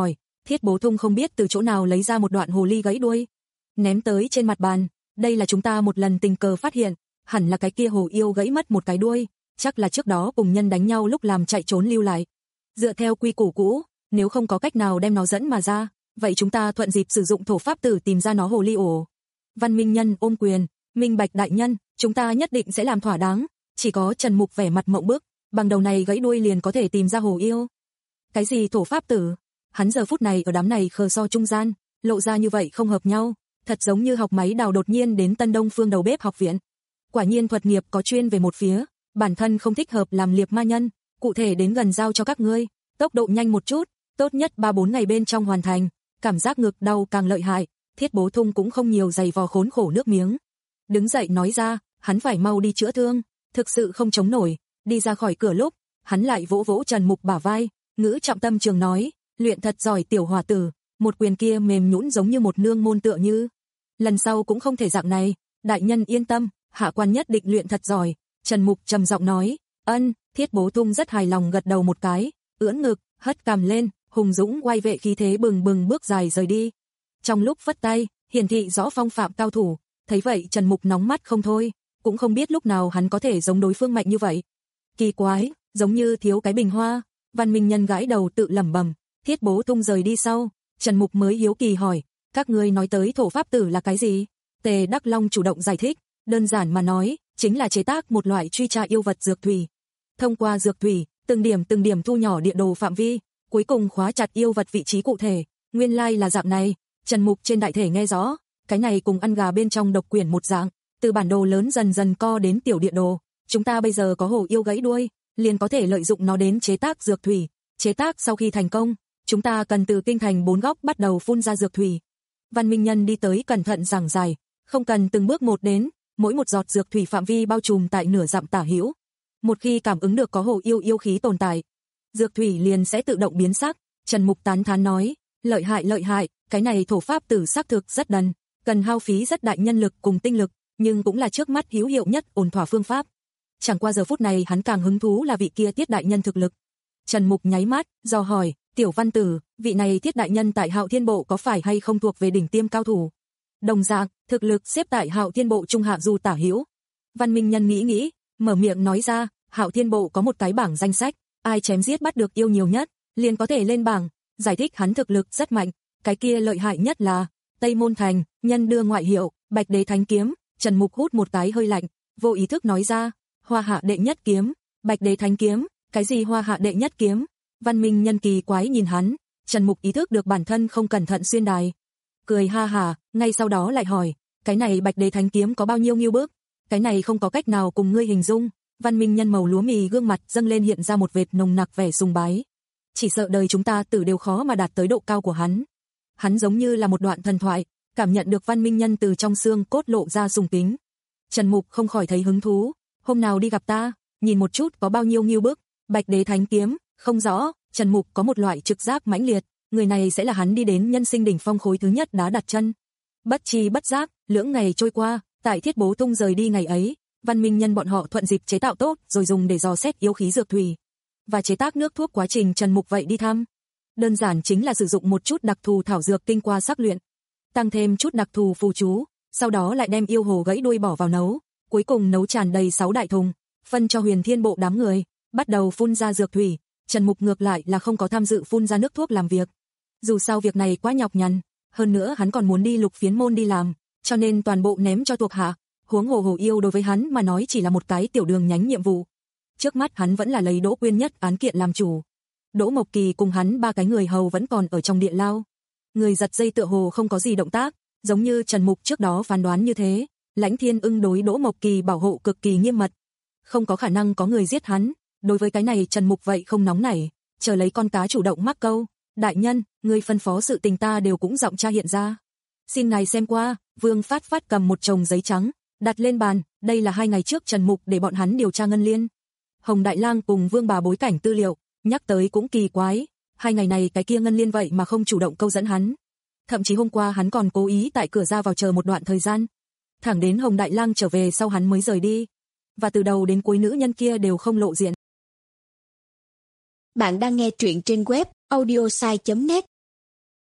Thiết Bố Thung không biết từ chỗ nào lấy ra một đoạn hồ ly gãy đuôi, ném tới trên mặt bàn. Đây là chúng ta một lần tình cờ phát hiện, hẳn là cái kia hồ yêu gãy mất một cái đuôi, chắc là trước đó cùng nhân đánh nhau lúc làm chạy trốn lưu lại. Dựa theo quy củ cũ, nếu không có cách nào đem nó dẫn mà ra, vậy chúng ta thuận dịp sử dụng thổ pháp tử tìm ra nó hồ ly ổ. Văn Minh Nhân ôm quyền, minh bạch đại nhân, chúng ta nhất định sẽ làm thỏa đáng. Chỉ có Trần Mục vẻ mặt mộng bức, bằng đầu này gãy đuôi liền có thể tìm ra hồ yêu. Cái gì thổ pháp tử? Hắn giờ phút này ở đám này khờ so trung gian, lộ ra như vậy không hợp nhau, thật giống như học máy đào đột nhiên đến Tân Đông Phương đầu bếp học viện. Quả nhiên thuật nghiệp có chuyên về một phía, bản thân không thích hợp làm liệp ma nhân, cụ thể đến gần giao cho các ngươi, tốc độ nhanh một chút, tốt nhất ba bốn ngày bên trong hoàn thành. Cảm giác ngực đau càng lợi hại, Thiết Bố Thung cũng không nhiều giày vò khốn khổ nước miếng. Đứng dậy nói ra, hắn phải mau đi chữa thương, thực sự không chống nổi. Đi ra khỏi cửa lúc, hắn lại vỗ vỗ Trần Mục bả vai, ngữ trọng tâm trường nói, luyện thật giỏi tiểu hòa tử, một quyền kia mềm nhũn giống như một nương môn tựa như. Lần sau cũng không thể dạng này, đại nhân yên tâm, hạ quan nhất định luyện thật giỏi. Trần Mục trầm giọng nói, ân. Thiết Bố Thung rất hài lòng gật đầu một cái, ưỡn ngực, hất cằm lên, hùng dũng oai vệ khí thế bừng bừng bước dài rời đi. Trong lúc phất tay, hiển thị rõ phong phạm cao thủ, thấy vậy Trần Mục nóng mắt không thôi, cũng không biết lúc nào hắn có thể giống đối phương mạnh như vậy. Kỳ quái, giống như thiếu cái bình hoa. Văn Minh Nhân gãi đầu tự lẩm bẩm. Thiết Bố Thung rời đi sau, Trần Mục mới hiếu kỳ hỏi, các ngươi nói tới thổ pháp tử là cái gì? Tề Đắc Long chủ động giải thích, đơn giản mà nói, chính là chế tác một loại truy tra yêu vật dược thủy. Thông qua dược thủy, từng điểm từng điểm thu nhỏ địa đồ phạm vi, cuối cùng khóa chặt yêu vật vị trí cụ thể. Nguyên lai là dạng này. Trần Mục trên đại thể nghe rõ, cái này cùng ăn gà bên trong độc quyển một dạng, từ bản đồ lớn dần dần co đến tiểu địa đồ. Chúng ta bây giờ có hồ yêu gãy đuôi, liền có thể lợi dụng nó đến chế tác dược thủy. Chế tác sau khi thành công, chúng ta cần từ kinh thành bốn góc bắt đầu phun ra dược thủy. Văn Minh Nhân đi tới cẩn thận giảng giải, không cần từng bước một đến, mỗi một giọt dược thủy phạm vi bao trùm tại nửa dặm tả hữu. Một khi cảm ứng được có hồ yêu yêu khí tồn tại, dược thủy liền sẽ tự động biến sắc. Trần Mục tán thán nói, lợi hại lợi hại, cái này thổ pháp tử xác thực rất đần, cần hao phí rất đại nhân lực cùng tinh lực, nhưng cũng là trước mắt hữu hiệu nhất ổn thỏa phương pháp. Chẳng qua giờ phút này hắn càng hứng thú là vị kia Tiết đại nhân thực lực. Trần Mục nháy mắt, do hỏi, tiểu văn tử, vị này Tiết đại nhân tại Hạo Thiên Bộ có phải hay không thuộc về đỉnh tiêm cao thủ? Đồng dạng, thực lực xếp tại Hạo Thiên Bộ trung hạ du tả hữu. Văn Minh Nhân nghĩ nghĩ, mở miệng nói ra, Hạo Thiên Bộ có một cái bảng danh sách, ai chém giết bắt được yêu nhiều nhất, liền có thể lên bảng, giải thích hắn thực lực rất mạnh, cái kia lợi hại nhất là Tây Môn Thành, nhân đưa ngoại hiệu, Bạch Đế Thánh Kiếm. Trần Mục hút một cái hơi lạnh, vô ý thức nói ra, Hoa Hạ đệ nhất kiếm, Bạch Đế Thánh Kiếm, cái gì Hoa Hạ đệ nhất kiếm? Văn Minh Nhân kỳ quái nhìn hắn, Trần Mục ý thức được bản thân không cẩn thận xuyên đài, cười ha hả, ngay sau đó lại hỏi, cái này Bạch Đế Thánh Kiếm có bao nhiêu nghiêu bước? Cái này không có cách nào cùng ngươi hình dung. Văn Minh Nhân màu lúa mì gương mặt dâng lên hiện ra một vệt nồng nặc vẻ sùng bái. Chỉ sợ đời chúng ta tử đều khó mà đạt tới độ cao của hắn. Hắn giống như là một đoạn thần thoại, cảm nhận được Văn Minh Nhân từ trong xương cốt lộ ra sùng kính. Trần Mục không khỏi thấy hứng thú, hôm nào đi gặp ta, nhìn một chút có bao nhiêu nghiêu bước. Bạch Đế Thánh Kiếm, không rõ. Trần Mục có một loại trực giác mãnh liệt, người này sẽ là hắn đi đến nhân sinh đỉnh phong khối thứ nhất đá đặt chân. Bất chi bất giác, lưỡng ngày trôi qua, tại Thiết Bố Thung rời đi ngày ấy, Văn Minh Nhân bọn họ thuận dịp chế tạo tốt rồi dùng để dò xét yêu khí dược thủy và chế tác nước thuốc. Quá trình Trần Mục vậy đi thăm, đơn giản chính là sử dụng một chút đặc thù thảo dược kinh qua sắc luyện, tăng thêm chút đặc thù phù chú, sau đó lại đem yêu hồ gãy đuôi bỏ vào nấu, cuối cùng nấu tràn đầy sáu đại thùng, phân cho Huyền Thiên Bộ đám người, bắt đầu phun ra dược thủy. Trần Mục ngược lại là không có tham dự phun ra nước thuốc làm việc, dù sao việc này quá nhọc nhằn, hơn nữa hắn còn muốn đi Lục Phiến môn đi làm, cho nên toàn bộ ném cho thuộc hạ. Huống hồ hồ yêu đối với hắn mà nói chỉ là một cái tiểu đường nhánh nhiệm vụ. Trước mắt hắn vẫn là lấy Đỗ Quyên Nhất án kiện làm chủ. Đỗ Mộc Kỳ cùng hắn ba cái người hầu vẫn còn ở trong điện lao. Người giật dây tựa hồ không có gì động tác, giống như Trần Mục trước đó phán đoán như thế, Lãnh Thiên Ưng đối Đỗ Mộc Kỳ bảo hộ cực kỳ nghiêm mật, không có khả năng có người giết hắn. Đối với cái này Trần Mục vậy không nóng nảy, chờ lấy con cá chủ động mắc câu, đại nhân, người phân phó sự tình ta đều cũng giọng tra hiện ra. Xin ngài xem qua. Vương Phát Phát cầm một chồng giấy trắng, đặt lên bàn, đây là hai ngày trước Trần Mục để bọn hắn điều tra Ngân Liên, Hồng Đại Lang cùng Vương bà bối cảnh tư liệu, nhắc tới cũng kỳ quái, hai ngày này cái kia Ngân Liên vậy mà không chủ động câu dẫn hắn. Thậm chí hôm qua hắn còn cố ý tại cửa ra vào chờ một đoạn thời gian, thẳng đến Hồng Đại Lang trở về sau hắn mới rời đi, và từ đầu đến cuối nữ nhân kia đều không lộ diện. Bạn đang nghe truyện trên web audiosai chấm net.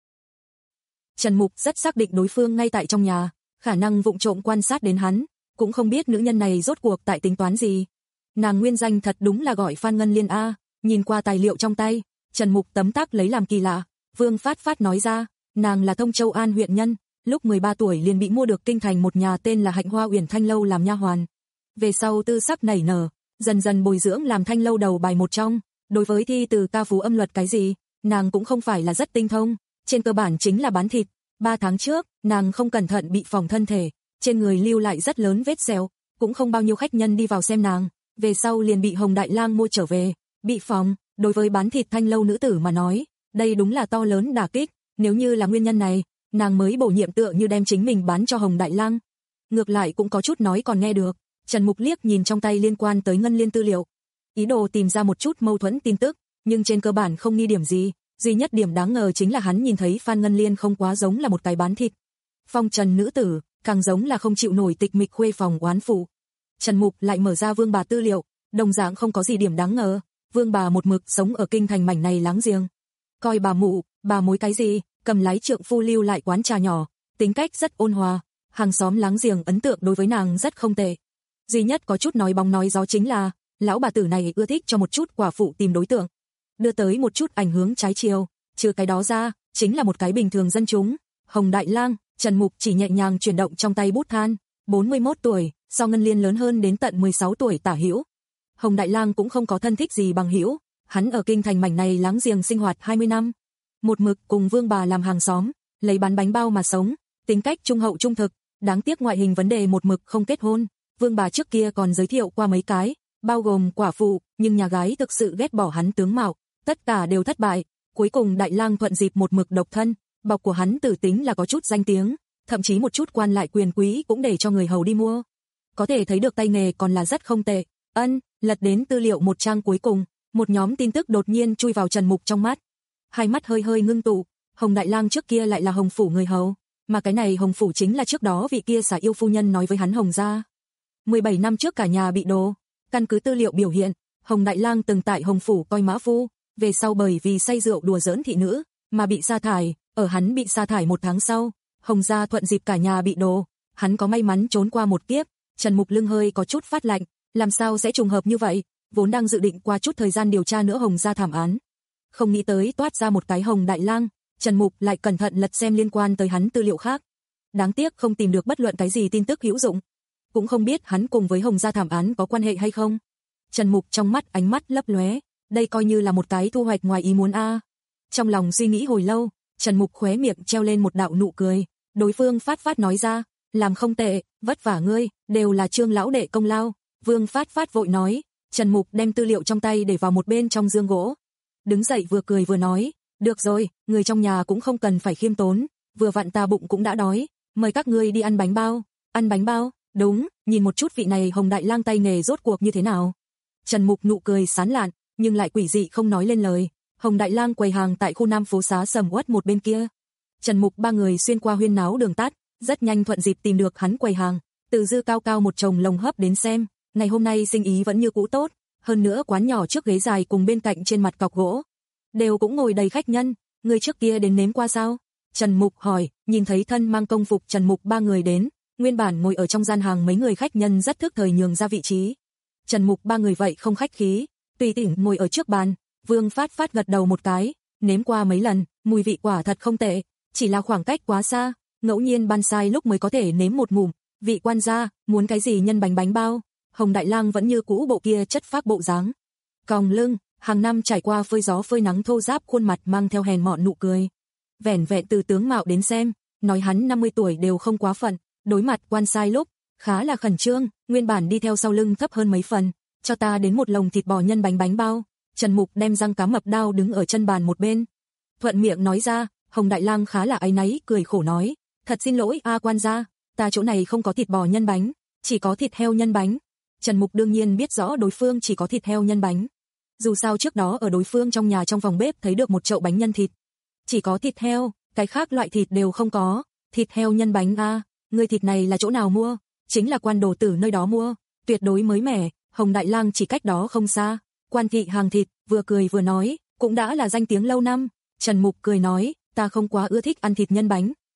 Trần Mục rất xác định đối phương ngay tại trong nhà, khả năng vụng trộm quan sát đến hắn, cũng không biết nữ nhân này rốt cuộc tại tính toán gì. Nàng nguyên danh thật đúng là gọi Phan Ngân Liên a. Nhìn qua tài liệu trong tay, Trần Mục tấm tắc lấy làm kỳ lạ. Vương Phát Phát nói ra, nàng là Thông Châu An huyện nhân, lúc mười ba tuổi liền bị mua được kinh thành một nhà tên là Hạnh Hoa Uyển Thanh lâu làm nha hoàn. Về sau tư sắc nảy nở, dần dần bồi dưỡng làm thanh lâu đầu bài một trong. Đối với thi từ ca phú âm luật cái gì, nàng cũng không phải là rất tinh thông, trên cơ bản chính là bán thịt. Ba tháng trước, nàng không cẩn thận bị phỏng thân thể, trên người lưu lại rất lớn vết sẹo, cũng không bao nhiêu khách nhân đi vào xem nàng, về sau liền bị Hồng Đại Lang mua trở về, bị phỏng. Đối với bán thịt thanh lâu nữ tử mà nói, đây đúng là to lớn đả kích, nếu như là nguyên nhân này, nàng mới bổ nhiệm tựa như đem chính mình bán cho Hồng Đại Lang. Ngược lại cũng có chút nói còn nghe được. Trần Mục liếc nhìn trong tay liên quan tới Ngân Liên tư liệu, ý đồ tìm ra một chút mâu thuẫn tin tức, nhưng trên cơ bản không nghi điểm gì, duy nhất điểm đáng ngờ chính là hắn nhìn thấy Phan Ngân Liên không quá giống là một cái bán thịt. Phong trần nữ tử, càng giống là không chịu nổi tịch mịch khuê phòng oán phụ. Trần Mục lại mở ra Vương bà tư liệu, đồng dạng không có gì điểm đáng ngờ, Vương bà một mực sống ở kinh thành mảnh này láng giềng. Coi bà mụ, bà mối cái gì, cầm lái trượng phu lưu lại quán trà nhỏ, tính cách rất ôn hòa, hàng xóm láng giềng ấn tượng đối với nàng rất không tệ. Duy nhất có chút nói bóng nói gió chính là, lão bà tử này ưa thích cho một chút quả phụ tìm đối tượng, đưa tới một chút ảnh hưởng trái chiều, trừ cái đó ra, chính là một cái bình thường dân chúng. Hồng Đại Lang, Trần Mục chỉ nhẹ nhàng chuyển động trong tay bút than, bốn mươi mốt tuổi, so Ngân Liên lớn hơn đến tận mười sáu tuổi tả hữu. Hồng Đại Lang cũng không có thân thích gì bằng hữu, hắn ở kinh thành mảnh này láng giềng sinh hoạt hai mươi năm, một mực cùng Vương bà làm hàng xóm, lấy bán bánh bao mà sống, tính cách trung hậu trung thực, đáng tiếc ngoại hình vấn đề một mực không kết hôn. Vương bà trước kia còn giới thiệu qua mấy cái, bao gồm quả phụ, nhưng nhà gái thực sự ghét bỏ hắn tướng mạo, tất cả đều thất bại. Cuối cùng Đại Lang thuận dịp một mực độc thân, bọc của hắn tử tính là có chút danh tiếng, thậm chí một chút quan lại quyền quý cũng để cho người hầu đi mua. Có thể thấy được tay nghề còn là rất không tệ. Ân, lật đến tư liệu một trang cuối cùng, một nhóm tin tức đột nhiên chui vào Trần Mục trong mắt. Hai mắt hơi hơi ngưng tụ, Hồng Đại Lang trước kia lại là Hồng phủ người hầu, mà cái này Hồng phủ chính là trước đó vị kia xả yêu phu nhân nói với hắn Hồng gia. mười bảy năm trước cả nhà bị đổ, căn cứ tư liệu biểu hiện, Hồng Đại Lang từng tại Hồng phủ coi mã phu, về sau bởi vì say rượu đùa giỡn thị nữ mà bị sa thải, ở hắn bị sa thải một tháng sau, Hồng gia thuận dịp cả nhà bị đổ, hắn có may mắn trốn qua một kiếp. Trần Mục lưng hơi có chút phát lạnh, làm sao sẽ trùng hợp như vậy, vốn đang dự định qua chút thời gian điều tra nữa Hồng gia thảm án, không nghĩ tới toát ra một cái Hồng Đại Lang. Trần Mục lại cẩn thận lật xem liên quan tới hắn tư liệu khác, đáng tiếc không tìm được bất luận cái gì tin tức hữu dụng, cũng không biết hắn cùng với Hồng gia thảm án có quan hệ hay không. Trần Mục trong mắt ánh mắt lấp lóe, đây coi như là một cái thu hoạch ngoài ý muốn a. À. Trong lòng suy nghĩ hồi lâu, Trần Mục khóe miệng treo lên một đạo nụ cười, đối phương Phát Phát nói ra, làm không tệ, vất vả ngươi, đều là Trương lão đệ công lao. Vương Phát Phát vội nói. Trần Mục đem tư liệu trong tay để vào một bên trong giường gỗ, đứng dậy vừa cười vừa nói, được rồi, người trong nhà cũng không cần phải khiêm tốn, vừa vặn ta bụng cũng đã đói, mời các ngươi đi ăn bánh bao. Ăn bánh bao? Đúng, nhìn một chút vị này Hồng Đại Lang tay nghề rốt cuộc như thế nào. Trần Mục nụ cười sán lạn, nhưng lại quỷ dị không nói lên lời. Hồng Đại Lang quầy hàng tại khu Nam phố xá sầm uất một bên kia. Trần Mục ba người xuyên qua huyên náo đường tắt, rất nhanh thuận dịp tìm được hắn quầy hàng, từ dư cao cao một chồng lồng hấp đến xem, ngày hôm nay sinh ý vẫn như cũ tốt, hơn nữa quán nhỏ trước ghế dài cùng bên cạnh trên mặt cọc gỗ, đều cũng ngồi đầy khách nhân, người trước kia đến nếm qua sao? Trần Mục hỏi, nhìn thấy thân mang công phục Trần Mục ba người đến, nguyên bản ngồi ở trong gian hàng mấy người khách nhân rất thức thời nhường ra vị trí. Trần Mục ba người vậy không khách khí, tùy tiện ngồi ở trước bàn. Vương Phát Phát gật đầu một cái, nếm qua mấy lần, mùi vị quả thật không tệ, chỉ là khoảng cách quá xa, ngẫu nhiên ban sai lúc mới có thể nếm một ngụm. Vị quan gia, muốn cái gì nhân bánh bánh bao? Hồng Đại Lang vẫn như cũ bộ kia chất phác bộ dáng, còng lưng, hàng năm trải qua phơi gió phơi nắng thô ráp, khuôn mặt mang theo hèn mọn nụ cười. Vẻn vẹn từ tướng mạo đến xem, nói hắn năm mươi tuổi đều không quá phận, đối mặt quan sai lúc khá là khẩn trương, nguyên bản đi theo sau lưng thấp hơn mấy phần, cho ta đến một lồng thịt bò nhân bánh bánh bao. Trần Mục đem răng cá mập đao đứng ở chân bàn một bên, thuận miệng nói ra. Hồng Đại Lang khá là áy náy cười khổ nói, thật xin lỗi a quan gia, ta chỗ này không có thịt bò nhân bánh, chỉ có thịt heo nhân bánh. Trần Mục đương nhiên biết rõ đối phương chỉ có thịt heo nhân bánh, dù sao trước đó ở đối phương trong nhà trong phòng bếp thấy được một chậu bánh nhân thịt, chỉ có thịt heo, cái khác loại thịt đều không có. Thịt heo nhân bánh a, à, người thịt này là chỗ nào mua? Chính là Quan đồ tử nơi đó mua, tuyệt đối mới mẻ. Hồng Đại Lang chỉ cách đó không xa, Quan thị hàng thịt, vừa cười vừa nói, cũng đã là danh tiếng lâu năm. Trần Mục cười nói, ta không quá ưa thích ăn thịt nhân bánh,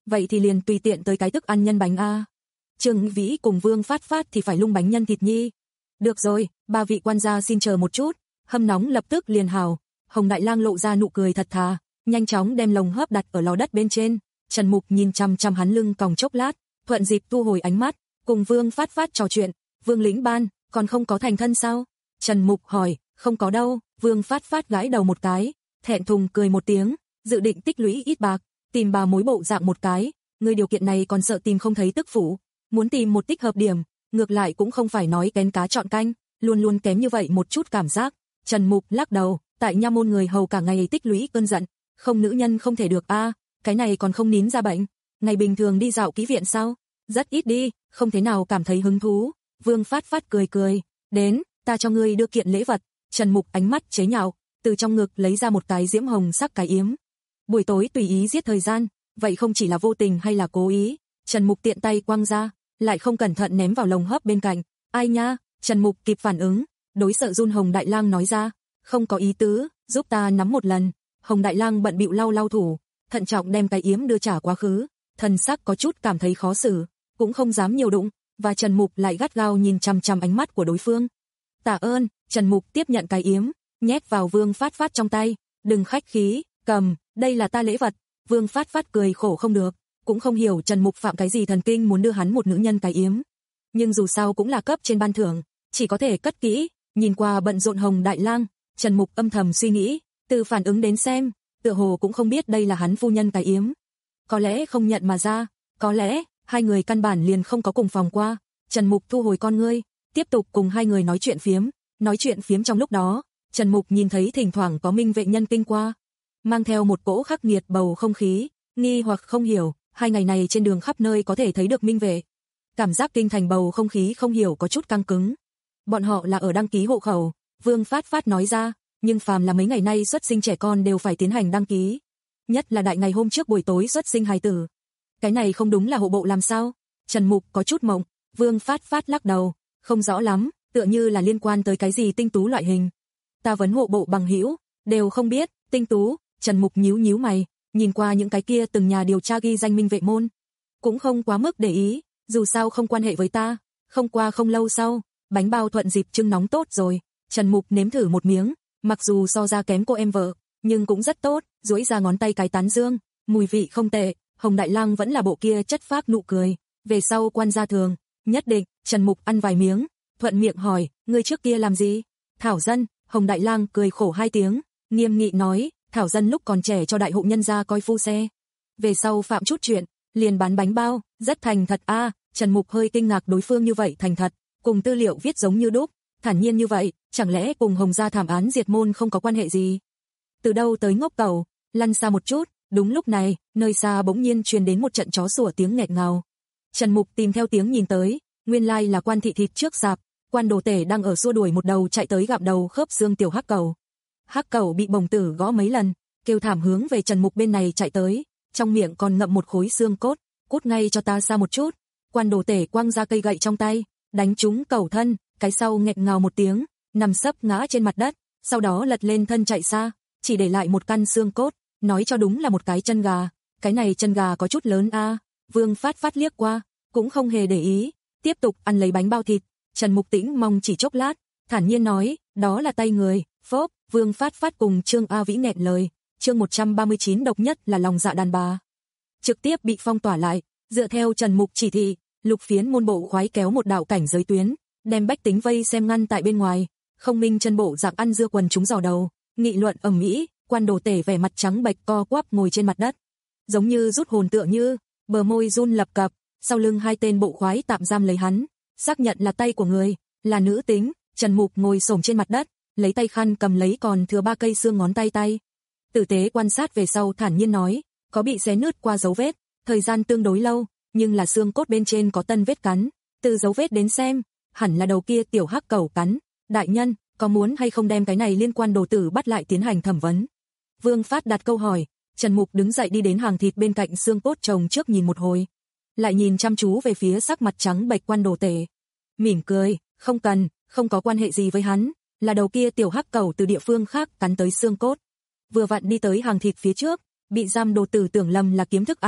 vậy thì liền tùy tiện tới cái thức ăn nhân bánh a. Trương Vĩ cùng Vương Phát Phát thì phải lung bánh nhân thịt nhi. Được rồi, ba vị quan gia xin chờ một chút, hâm nóng lập tức liền hào. Hồng Đại Lang lộ ra nụ cười thật thà, nhanh chóng đem lồng hấp đặt ở lò đất bên trên. Trần Mục nhìn chằm chằm hắn lưng còng chốc lát, thuận dịp thu hồi ánh mắt, cùng Vương Phát Phát trò chuyện. Vương lĩnh ban, còn không có thành thân sao? Trần Mục hỏi, không có đâu. Vương Phát Phát gãi đầu một cái, thẹn thùng cười một tiếng, dự định tích lũy ít bạc, tìm bà mối bộ dạng một cái. Người điều kiện này còn sợ tìm không thấy tức phủ, muốn tìm một tích hợp điểm, ngược lại cũng không phải nói kén cá chọn canh, luôn luôn kém như vậy một chút cảm giác. Trần Mục lắc đầu, tại nha môn người hầu cả ngày tích lũy cơn giận, không nữ nhân không thể được a, cái này còn không nín ra bệnh. Ngày bình thường đi dạo ký viện sao? Rất ít đi, không thế nào cảm thấy hứng thú. Vương Phát Phát cười cười, đến, ta cho ngươi đưa kiện lễ vật. Trần Mục ánh mắt chế nhạo, từ trong ngực lấy ra một cái diễm hồng sắc cái yếm. Buổi tối tùy ý giết thời gian, vậy không chỉ là vô tình hay là cố ý? Trần Mục tiện tay quăng ra, lại không cẩn thận ném vào lồng hấp bên cạnh. Ai nha? Trần Mục kịp phản ứng, đối sợ run Hồng Đại Lang nói ra, không có ý tứ, giúp ta nắm một lần. Hồng Đại Lang bận bịu lau lau thủ, thận trọng đem cái yếm đưa trả quá khứ, thần sắc có chút cảm thấy khó xử, cũng không dám nhiều đụng, và Trần Mục lại gắt gao nhìn chằm chằm ánh mắt của đối phương. Tạ ơn. Trần Mục tiếp nhận cái yếm, nhét vào Vương Phát Phát trong tay, đừng khách khí, cầm, đây là ta lễ vật. Vương Phát Phát cười khổ không được, cũng không hiểu Trần Mục phạm cái gì thần kinh muốn đưa hắn một nữ nhân cái yếm. Nhưng dù sao cũng là cấp trên ban thưởng, chỉ có thể cất kỹ. Nhìn qua bận rộn Hồng Đại Lang, Trần Mục âm thầm suy nghĩ, từ phản ứng đến xem, tựa hồ cũng không biết đây là hắn phu nhân cái yếm. Có lẽ không nhận mà ra, có lẽ hai người căn bản liền không có cùng phòng qua. Trần Mục thu hồi con ngươi, tiếp tục cùng hai người nói chuyện phiếm. Nói chuyện phiếm trong lúc đó, Trần Mục nhìn thấy thỉnh thoảng có minh vệ nhân kinh qua, mang theo một cỗ khắc nghiệt bầu không khí, nghi hoặc không hiểu, hai ngày này trên đường khắp nơi có thể thấy được minh vệ. Cảm giác kinh thành bầu không khí không hiểu có chút căng cứng. Bọn họ là ở đăng ký hộ khẩu, Vương Phát Phát nói ra, nhưng phàm là mấy ngày nay xuất sinh trẻ con đều phải tiến hành đăng ký. Nhất là đại ngày hôm trước buổi tối xuất sinh hài tử. Cái này không đúng là hộ bộ làm sao? Trần Mục có chút mộng, Vương Phát Phát lắc đầu, không rõ lắm, tựa như là liên quan tới cái gì tinh tú loại hình. Ta vấn hộ bộ bằng hữu, đều không biết, tinh tú. Trần Mục nhíu nhíu mày, nhìn qua những cái kia từng nhà điều tra ghi danh minh vệ môn, cũng không quá mức để ý, dù sao không quan hệ với ta. Không qua không lâu sau, bánh bao thuận dịp trưng nóng tốt rồi, Trần Mục nếm thử một miếng, mặc dù so ra kém cô em vợ, nhưng cũng rất tốt, duỗi ra ngón tay cái tán dương, mùi vị không tệ. Hồng Đại Lang vẫn là bộ kia chất phác nụ cười, về sau quan gia thường, nhất định. Trần Mục ăn vài miếng, thuận miệng hỏi, ngươi trước kia làm gì? Thảo dân. Hồng Đại Lang cười khổ hai tiếng, nghiêm nghị nói, Thảo dân lúc còn trẻ cho đại hộ nhân gia coi phu xe, về sau phạm chút chuyện, liền bán bánh bao, rất thành thật a. À, Trần Mục hơi kinh ngạc đối phương như vậy thành thật, cùng tư liệu viết giống như đúc, thản nhiên như vậy, chẳng lẽ cùng Hồng gia thảm án diệt môn không có quan hệ gì? Từ đâu tới ngốc cầu, lăn xa một chút. Đúng lúc này, nơi xa bỗng nhiên truyền đến một trận chó sủa tiếng nghẹt ngào. Trần Mục tìm theo tiếng nhìn tới, nguyên lai là Quan thị thịt trước sạp, Quan đồ tể đang ở xua đuổi một đầu chạy tới gặm đầu khớp xương tiểu hắc cầu. Hắc cầu bị bổng tử gõ mấy lần, kêu thảm hướng về Trần Mục bên này chạy tới, trong miệng còn ngậm một khối xương cốt, cút ngay cho ta xa một chút. Quan đồ tể quăng ra cây gậy trong tay, đánh trúng cầu thân, cái sau nghẹt ngào một tiếng, nằm sấp ngã trên mặt đất, sau đó lật lên thân chạy xa, chỉ để lại một căn xương cốt, nói cho đúng là một cái chân gà. Cái này chân gà có chút lớn a. À. Vương Phát Phát liếc qua, cũng không hề để ý, tiếp tục ăn lấy bánh bao thịt. Trần Mục Tĩnh mong chỉ chốc lát, thản nhiên nói, đó là tay người. Phốp. Vương Phát Phát cùng Trương A Vĩ nghẹn lời. Chương một trăm ba mươi chín độc nhất là lòng dạ đàn bà, trực tiếp bị phong tỏa lại. Dựa theo Trần Mục chỉ thị, Lục Phiến môn bộ khoái kéo một đạo cảnh giới tuyến, đem bách tính vây xem ngăn tại bên ngoài. Không minh chân bộ dạng ăn dưa quần chúng giò đầu, nghị luận ầm ĩ. Quan đồ tể vẻ mặt trắng bệch co quắp ngồi trên mặt đất, giống như rút hồn tựa như, bờ môi run lập cập. Sau lưng hai tên bộ khoái tạm giam lấy hắn, xác nhận là tay của người, là nữ tính. Trần Mục ngồi xổm trên mặt đất, lấy tay khăn cầm lấy còn thừa ba cây xương ngón tay tay, tử tế quan sát về sau thản nhiên nói, có bị xé nứt qua dấu vết, thời gian tương đối lâu, nhưng là xương cốt bên trên có tân vết cắn, từ dấu vết đến xem, hẳn là đầu kia tiểu hắc cẩu cắn. Đại nhân, có muốn hay không đem cái này liên quan đồ tử bắt lại tiến hành thẩm vấn? Vương Phát đặt câu hỏi. Trần Mục đứng dậy đi đến hàng thịt bên cạnh xương cốt chồng trước nhìn một hồi, lại nhìn chăm chú về phía sắc mặt trắng bệch quan đồ tể, mỉm cười, không cần, không có quan hệ gì với hắn, là đầu kia tiểu hắc cẩu từ địa phương khác cắn tới xương cốt, vừa vặn đi tới hàng thịt phía trước, bị giam đồ tử tưởng lầm là kiếm thức ăn,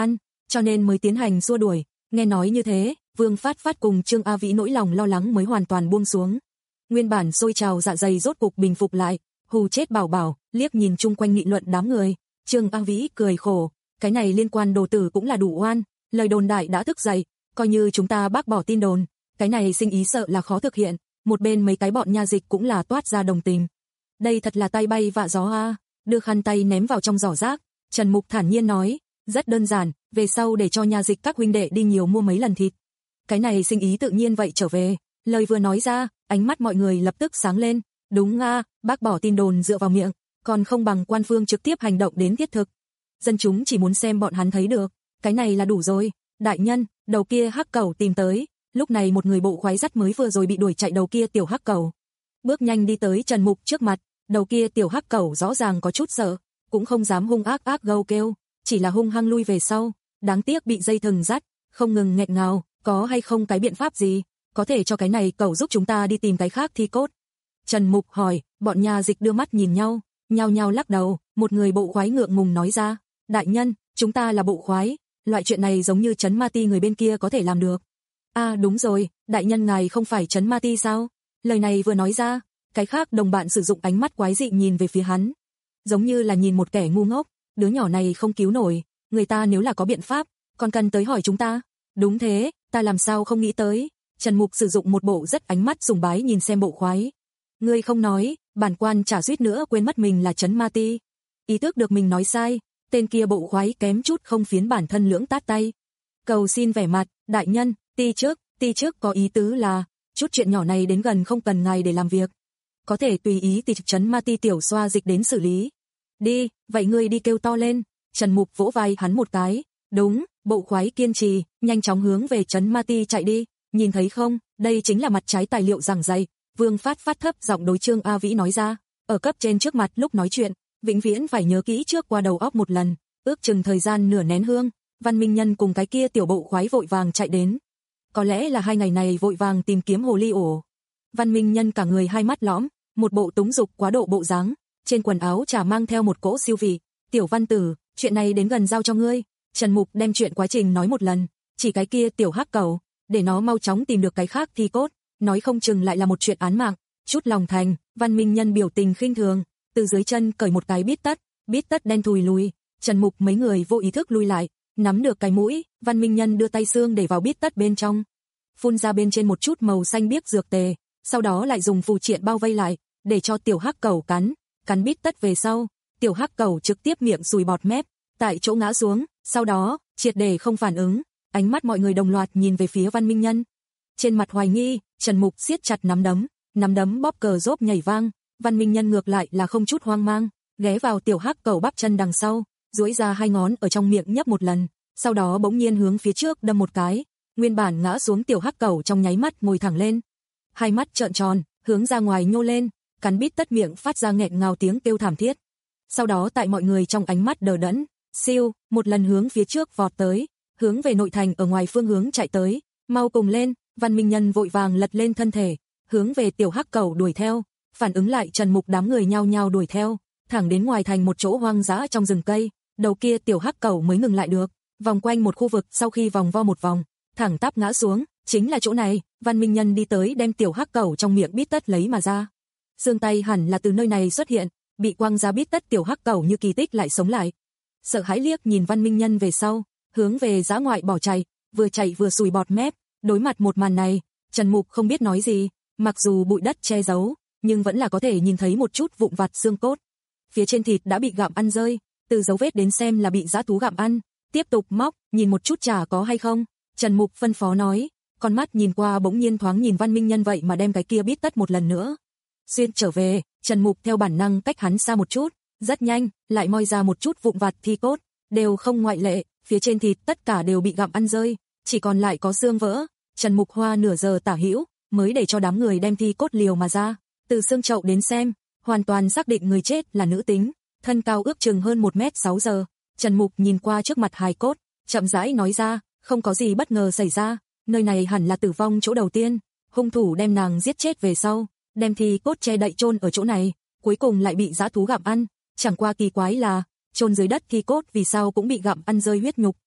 cho nên mới tiến hành xua đuổi. Nghe nói như thế, Vương Phát Phát cùng Trương A Vĩ nỗi lòng lo lắng mới hoàn toàn buông xuống. Nguyên bản sôi trào dạ dày rốt cục bình phục lại, hù chết bảo bảo, liếc nhìn chung quanh nghị luận đám người. Trương A Vĩ cười khổ, cái này liên quan đồ tử cũng là đủ oan, lời đồn đại đã thức dậy, coi như chúng ta bác bỏ tin đồn, cái này sinh ý sợ là khó thực hiện. Một bên mấy cái bọn nha dịch cũng là toát ra đồng tình. Đây thật là tay bay vạ gió a. Đưa khăn tay ném vào trong giỏ rác, Trần Mục thản nhiên nói, rất đơn giản, về sau để cho nha dịch các huynh đệ đi nhiều mua mấy lần thịt. Cái này sinh ý tự nhiên vậy trở về. Lời vừa nói ra, ánh mắt mọi người lập tức sáng lên. Đúng a, bác bỏ tin đồn dựa vào miệng, còn không bằng quan phương trực tiếp hành động đến thiết thực. Dân chúng chỉ muốn xem bọn hắn thấy được, cái này là đủ rồi. Đại nhân, đầu kia hắc cẩu tìm tới. Lúc này một người bộ khoái dắt mới vừa rồi bị đuổi chạy đầu kia tiểu hắc cẩu, bước nhanh đi tới Trần Mục trước mặt. Đầu kia tiểu hắc cẩu rõ ràng có chút sợ, cũng không dám hung ác ác gâu kêu, chỉ là hung hăng lui về sau. Đáng tiếc bị dây thừng dắt, không ngừng nghẹn ngào, có hay không cái biện pháp gì, có thể cho cái này cẩu giúp chúng ta đi tìm cái khác thi cốt. Trần Mục hỏi, bọn nhà dịch đưa mắt nhìn nhau, nhao nhao lắc đầu. Một người bộ khoái ngượng ngùng nói ra, đại nhân, chúng ta là bộ khoái, loại chuyện này giống như trấn Ma Ti người bên kia có thể làm được. À đúng rồi, đại nhân ngài không phải trấn Ma Ti sao? Lời này vừa nói ra, cái khác đồng bạn sử dụng ánh mắt quái dị nhìn về phía hắn, giống như là nhìn một kẻ ngu ngốc. Đứa nhỏ này không cứu nổi, người ta nếu là có biện pháp, còn cần tới hỏi chúng ta. Đúng thế, ta làm sao không nghĩ tới. Trần Mục sử dụng một bộ rất ánh mắt sùng bái nhìn xem bộ khoái. Ngươi không nói, bản quan chả suýt nữa quên mất mình là trấn Ma Ti. Ý thức được mình nói sai, tên kia bộ khoái kém chút không phiến bản thân lưỡng tát tay. Cầu xin vẻ mặt, đại nhân, ti trước, ti trước có ý tứ là, chút chuyện nhỏ này đến gần không cần ngài để làm việc. Có thể tùy ý ti trấn Ma Ti tiểu xoa dịch đến xử lý. Đi, vậy ngươi đi kêu to lên. Trần Mục vỗ vai hắn một cái. Đúng, bộ khoái kiên trì, nhanh chóng hướng về trấn Ma Ti chạy đi. Nhìn thấy không, đây chính là mặt trái tài liệu giảng dạy. Vương Phát Phát thấp giọng đối Trương A Vĩ nói ra. Ở cấp trên trước mặt lúc nói chuyện, vĩnh viễn phải nhớ kỹ trước qua đầu óc một lần. Ước chừng thời gian nửa nén hương, Văn Minh Nhân cùng cái kia tiểu bộ khoái vội vàng chạy đến. Có lẽ là hai ngày này vội vàng tìm kiếm hồ ly ổ. Văn Minh Nhân cả người hai mắt lõm, một bộ túng dục quá độ bộ dáng, trên quần áo chả mang theo một cỗ siêu vị. Tiểu Văn Tử, chuyện này đến gần giao cho ngươi. Trần Mục đem chuyện quá trình nói một lần, chỉ cái kia tiểu hắc cẩu, để nó mau chóng tìm được cái khác thi cốt, nói không chừng lại là một chuyện án mạng. Chút lòng thành, Văn Minh Nhân biểu tình khinh thường, từ dưới chân cởi một cái bít tất, bít tất đen thùi lùi. Trần Mục mấy người vô ý thức lui lại, nắm được cái mũi, Văn Minh Nhân đưa tay xương để vào bít tất bên trong, phun ra bên trên một chút màu xanh biếc dược tề, sau đó lại dùng phù triện bao vây lại, để cho tiểu hắc cẩu cắn, cắn bít tất về sau, tiểu hắc cẩu trực tiếp miệng sùi bọt mép, tại chỗ ngã xuống, sau đó triệt để không phản ứng. Ánh mắt mọi người đồng loạt nhìn về phía Văn Minh Nhân, trên mặt hoài nghi. Trần Mục siết chặt nắm đấm, nắm đấm bóp cờ rốp nhảy vang. Văn Minh Nhân ngược lại là không chút hoang mang, ghé vào tiểu hắc cẩu bắp chân đằng sau, duỗi ra hai ngón ở trong miệng nhấp một lần, sau đó bỗng nhiên hướng phía trước đâm một cái. Nguyên bản ngã xuống tiểu hắc cẩu trong nháy mắt ngồi thẳng lên, hai mắt trợn tròn, hướng ra ngoài nhô lên, cắn bít tất miệng phát ra nghẹn ngào tiếng kêu thảm thiết. Sau đó tại mọi người trong ánh mắt đờ đẫn, siêu, một lần hướng phía trước vọt tới, hướng về nội thành ở ngoài phương hướng chạy tới. Mau cùng lên. Văn Minh Nhân vội vàng lật lên thân thể, hướng về tiểu hắc cẩu đuổi theo. Phản ứng lại Trần Mục đám người nhao nhao đuổi theo, thẳng đến ngoài thành một chỗ hoang dã trong rừng cây, đầu kia tiểu hắc cẩu mới ngừng lại được, vòng quanh một khu vực, sau khi vòng vo một vòng, thẳng tắp ngã xuống. Chính là chỗ này. Văn Minh Nhân đi tới đem tiểu hắc cẩu trong miệng bít tất lấy mà ra. Xương tay hẳn là từ nơi này xuất hiện, bị quăng ra bít tất tiểu hắc cẩu như kỳ tích lại sống lại. Sợ hãi liếc nhìn Văn Minh Nhân về sau, hướng về dã ngoại bỏ chạy, vừa chạy vừa sùi bọt mép. Đối mặt một màn này, Trần Mục không biết nói gì, mặc dù bụi đất che giấu, nhưng vẫn là có thể nhìn thấy một chút vụn vặt xương cốt. Phía trên thịt đã bị gặm ăn rơi, từ dấu vết đến xem là bị dã thú gặm ăn. Tiếp tục móc, nhìn một chút chả có hay không. Trần Mục phân phó nói, con mắt nhìn qua bỗng nhiên thoáng nhìn Văn Minh Nhân vậy mà đem cái kia bít tất một lần nữa xuyên trở về. Trần Mục theo bản năng cách hắn xa một chút, rất nhanh lại moi ra một chút vụn vặt thi cốt, đều không ngoại lệ, phía trên thịt tất cả đều bị gặm ăn rơi, chỉ còn lại có xương vỡ. Trần Mục hoa nửa giờ tả hữu mới để cho đám người đem thi cốt liều mà ra. Từ xương chậu đến xem, hoàn toàn xác định người chết là nữ tính, thân cao ước chừng hơn một mét sáu giờ. Trần Mục nhìn qua trước mặt hài cốt, chậm rãi nói ra, không có gì bất ngờ xảy ra, nơi này hẳn là tử vong chỗ đầu tiên, hung thủ đem nàng giết chết về sau, đem thi cốt che đậy chôn ở chỗ này, cuối cùng lại bị dã thú gặm ăn. Chẳng qua kỳ quái là, chôn dưới đất thi cốt vì sao cũng bị gặm ăn rơi huyết nhục.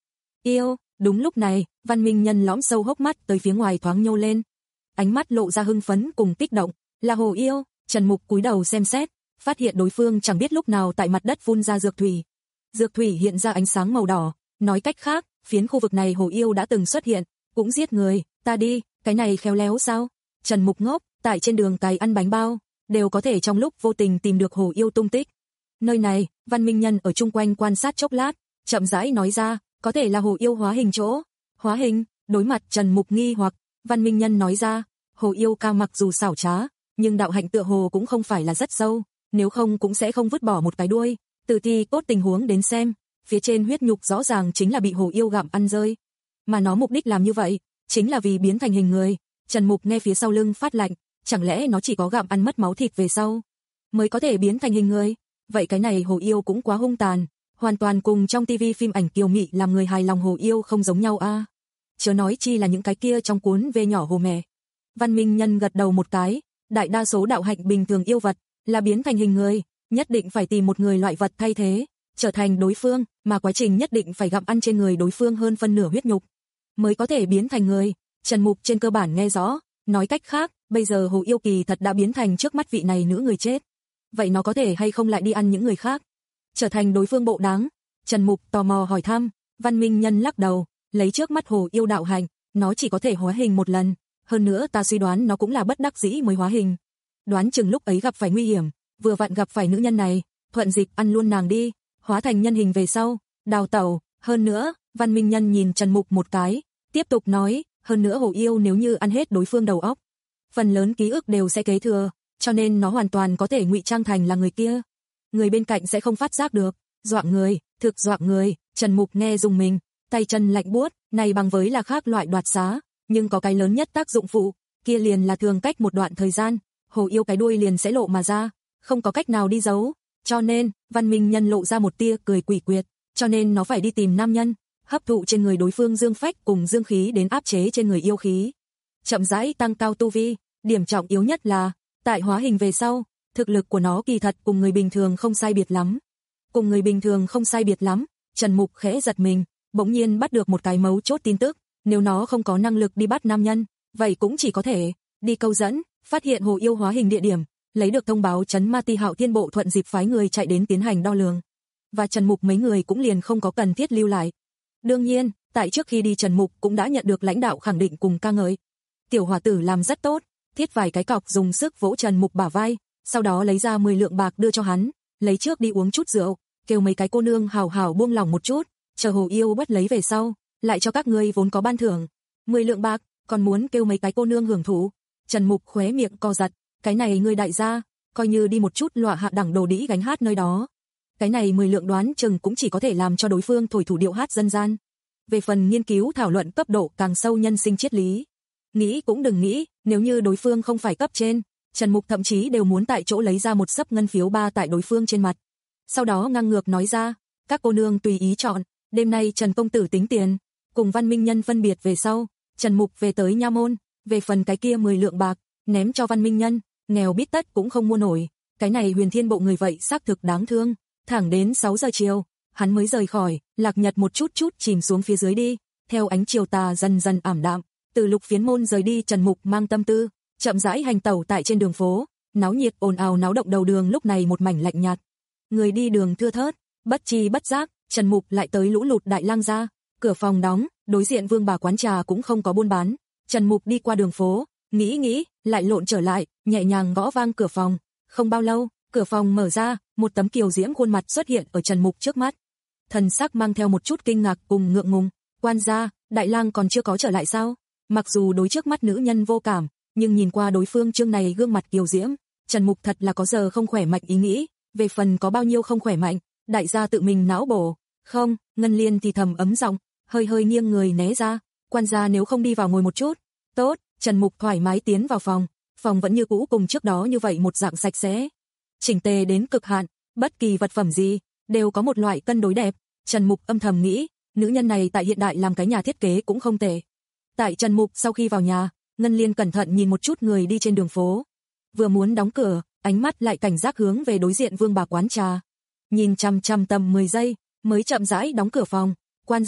Yêu, đúng lúc này, Văn Minh Nhân lõm sâu hốc mắt tới phía ngoài thoáng nhô lên. Ánh mắt lộ ra hưng phấn cùng kích động, là Hồ Yêu. Trần Mục cúi đầu xem xét, phát hiện đối phương chẳng biết lúc nào tại mặt đất phun ra dược thủy. Dược thủy hiện ra ánh sáng màu đỏ, nói cách khác, phiến khu vực này Hồ Yêu đã từng xuất hiện, cũng giết người. Ta đi, cái này khéo léo sao? Trần Mục ngốc, tại trên đường cái ăn bánh bao, đều có thể trong lúc vô tình tìm được Hồ Yêu tung tích. Nơi này, Văn Minh Nhân ở chung quanh quan sát chốc lát, chậm rãi nói ra, có thể là Hồ Yêu hóa hình chỗ. Hóa hình? Đối mặt Trần Mục nghi hoặc, Văn Minh Nhân nói ra, Hồ Yêu ca mặc dù xảo trá, nhưng đạo hạnh tựa hồ cũng không phải là rất sâu, nếu không cũng sẽ không vứt bỏ một cái đuôi. Từ thi cốt tình huống đến xem, phía trên huyết nhục rõ ràng chính là bị Hồ Yêu gặm ăn rơi. Mà nó mục đích làm như vậy, chính là vì biến thành hình người. Trần Mục nghe phía sau lưng phát lạnh, chẳng lẽ nó chỉ có gặm ăn mất máu thịt về sau mới có thể biến thành hình người? Vậy cái này Hồ Yêu cũng quá hung tàn, hoàn toàn cùng trong tivi phim ảnh kiều mị làm người hài lòng Hồ Yêu không giống nhau a. À. Chớ nói chi là những cái kia trong cuốn về nhỏ Hồ mẹ. Văn Minh Nhân gật đầu một cái, đại đa số đạo hạnh bình thường yêu vật là biến thành hình người, nhất định phải tìm một người loại vật thay thế, trở thành đối phương, mà quá trình nhất định phải gặm ăn trên người đối phương hơn phân nửa huyết nhục mới có thể biến thành người. Trần Mục trên cơ bản nghe rõ, nói cách khác, bây giờ Hồ Yêu kỳ thật đã biến thành trước mắt vị này nữ người chết. Vậy nó có thể hay không lại đi ăn những người khác, trở thành đối phương bộ đáng? Trần Mục tò mò hỏi thăm. Văn Minh Nhân lắc đầu, lấy trước mắt Hồ Yêu đạo hành, nó chỉ có thể hóa hình một lần, hơn nữa ta suy đoán nó cũng là bất đắc dĩ mới hóa hình. Đoán chừng lúc ấy gặp phải nguy hiểm, vừa vặn gặp phải nữ nhân này, thuận dịch ăn luôn nàng đi, hóa thành nhân hình về sau, đào tẩu. Hơn nữa, Văn Minh Nhân nhìn Trần Mục một cái, tiếp tục nói, hơn nữa Hồ Yêu nếu như ăn hết đối phương đầu óc, phần lớn ký ức đều sẽ kế thừa, cho nên nó hoàn toàn có thể ngụy trang thành là người kia. Người bên cạnh sẽ không phát giác được, dọa người, thực dọa người. Trần Mục nghe dùng mình, tay chân lạnh buốt, này bằng với là khác loại đoạt xá, nhưng có cái lớn nhất tác dụng phụ, kia liền là thường cách một đoạn thời gian, Hồ Yêu cái đuôi liền sẽ lộ mà ra, không có cách nào đi giấu, cho nên, Văn Minh Nhân lộ ra một tia cười quỷ quyệt, cho nên nó phải đi tìm nam nhân, hấp thụ trên người đối phương dương phách cùng dương khí đến áp chế trên người yêu khí, chậm rãi tăng cao tu vi. Điểm trọng yếu nhất là, tại hóa hình về sau, thực lực của nó kỳ thật cùng người bình thường không sai biệt lắm. Cùng người bình thường không sai biệt lắm, Trần Mục khẽ giật mình, bỗng nhiên bắt được một cái mấu chốt tin tức, nếu nó không có năng lực đi bắt nam nhân, vậy cũng chỉ có thể đi câu dẫn, phát hiện Hồ Yêu hóa hình địa điểm, lấy được thông báo trấn Ma Ti Hạo Thiên Bộ thuận dịp phái người chạy đến tiến hành đo lường. Và Trần Mục mấy người cũng liền không có cần thiết lưu lại. Đương nhiên, tại trước khi đi Trần Mục cũng đã nhận được lãnh đạo khẳng định cùng ca ngợi. Tiểu hòa tử làm rất tốt, thiết vài cái cọc dùng sức vỗ Trần Mục bả vai, sau đó lấy ra mười lượng bạc đưa cho hắn, lấy trước đi uống chút rượu, kêu mấy cái cô nương hào hào buông lòng một chút, chờ Hồ Yêu bắt lấy về sau, lại cho các ngươi vốn có ban thưởng. mười lượng bạc, còn muốn kêu mấy cái cô nương hưởng thụ. Trần Mục khóe miệng co giật, cái này ngươi đại gia, coi như đi một chút lọa hạ đẳng đồ đĩ gánh hát nơi đó. Cái này mười lượng đoán chừng cũng chỉ có thể làm cho đối phương thổi thủ điệu hát dân gian. Về phần nghiên cứu thảo luận cấp độ càng sâu nhân sinh triết lý, nghĩ cũng đừng nghĩ, nếu như đối phương không phải cấp trên, Trần Mục thậm chí đều muốn tại chỗ lấy ra một xấp ngân phiếu ba tại đối phương trên mặt. Sau đó ngang ngược nói ra, các cô nương tùy ý chọn, đêm nay Trần công tử tính tiền. Cùng Văn Minh Nhân phân biệt về sau, Trần Mục về tới nha môn, về phần cái kia mười lượng bạc, ném cho Văn Minh Nhân, nghèo bít tất cũng không mua nổi. Cái này Huyền Thiên Bộ người vậy xác thực đáng thương. Thẳng đến sáu giờ chiều, hắn mới rời khỏi, Lạc Nhật một chút chút chìm xuống phía dưới đi, theo ánh chiều tà dần dần ảm đạm. Từ Lục Phiến Môn rời đi, Trần Mục mang tâm tư, chậm rãi hành tẩu tại trên đường phố, náo nhiệt ồn ào náo động đầu đường lúc này một mảnh lạnh nhạt. Người đi đường thưa thớt, bất chi bất giác, Trần Mục lại tới Lũ Lụt Đại Lang gia, cửa phòng đóng, đối diện Vương bà quán trà cũng không có buôn bán. Trần Mục đi qua đường phố, nghĩ nghĩ, lại lộn trở lại, nhẹ nhàng gõ vang cửa phòng. Không bao lâu, cửa phòng mở ra, một tấm kiều diễm khuôn mặt xuất hiện ở Trần Mục trước mắt. Thần sắc mang theo một chút kinh ngạc cùng ngượng ngùng, "Quan gia, Đại Lang còn chưa có trở lại sao?" Mặc dù đối trước mắt nữ nhân vô cảm, nhưng nhìn qua đối phương trương này gương mặt kiều diễm, Trần Mục thật là có giờ không khỏe mạnh ý nghĩ, về phần có bao nhiêu không khỏe mạnh, đại gia tự mình não bổ. "Không." Ngân Liên thì thầm ấm giọng, hơi hơi nghiêng người né ra, "Quan gia nếu không đi vào ngồi một chút." "Tốt." Trần Mục thoải mái tiến vào phòng, phòng vẫn như cũ cùng trước đó như vậy một dạng sạch sẽ, chỉnh tề đến cực hạn, bất kỳ vật phẩm gì đều có một loại cân đối đẹp. Trần Mục âm thầm nghĩ, nữ nhân này tại hiện đại làm cái nhà thiết kế cũng không tệ. Tại Trần Mục sau khi vào nhà, Ngân Liên cẩn thận nhìn một chút người đi trên đường phố, vừa muốn đóng cửa, ánh mắt lại cảnh giác hướng về đối diện Vương bà quán trà, nhìn chằm chằm tầm mười giây, mới chậm rãi đóng cửa phòng. "Quan gia."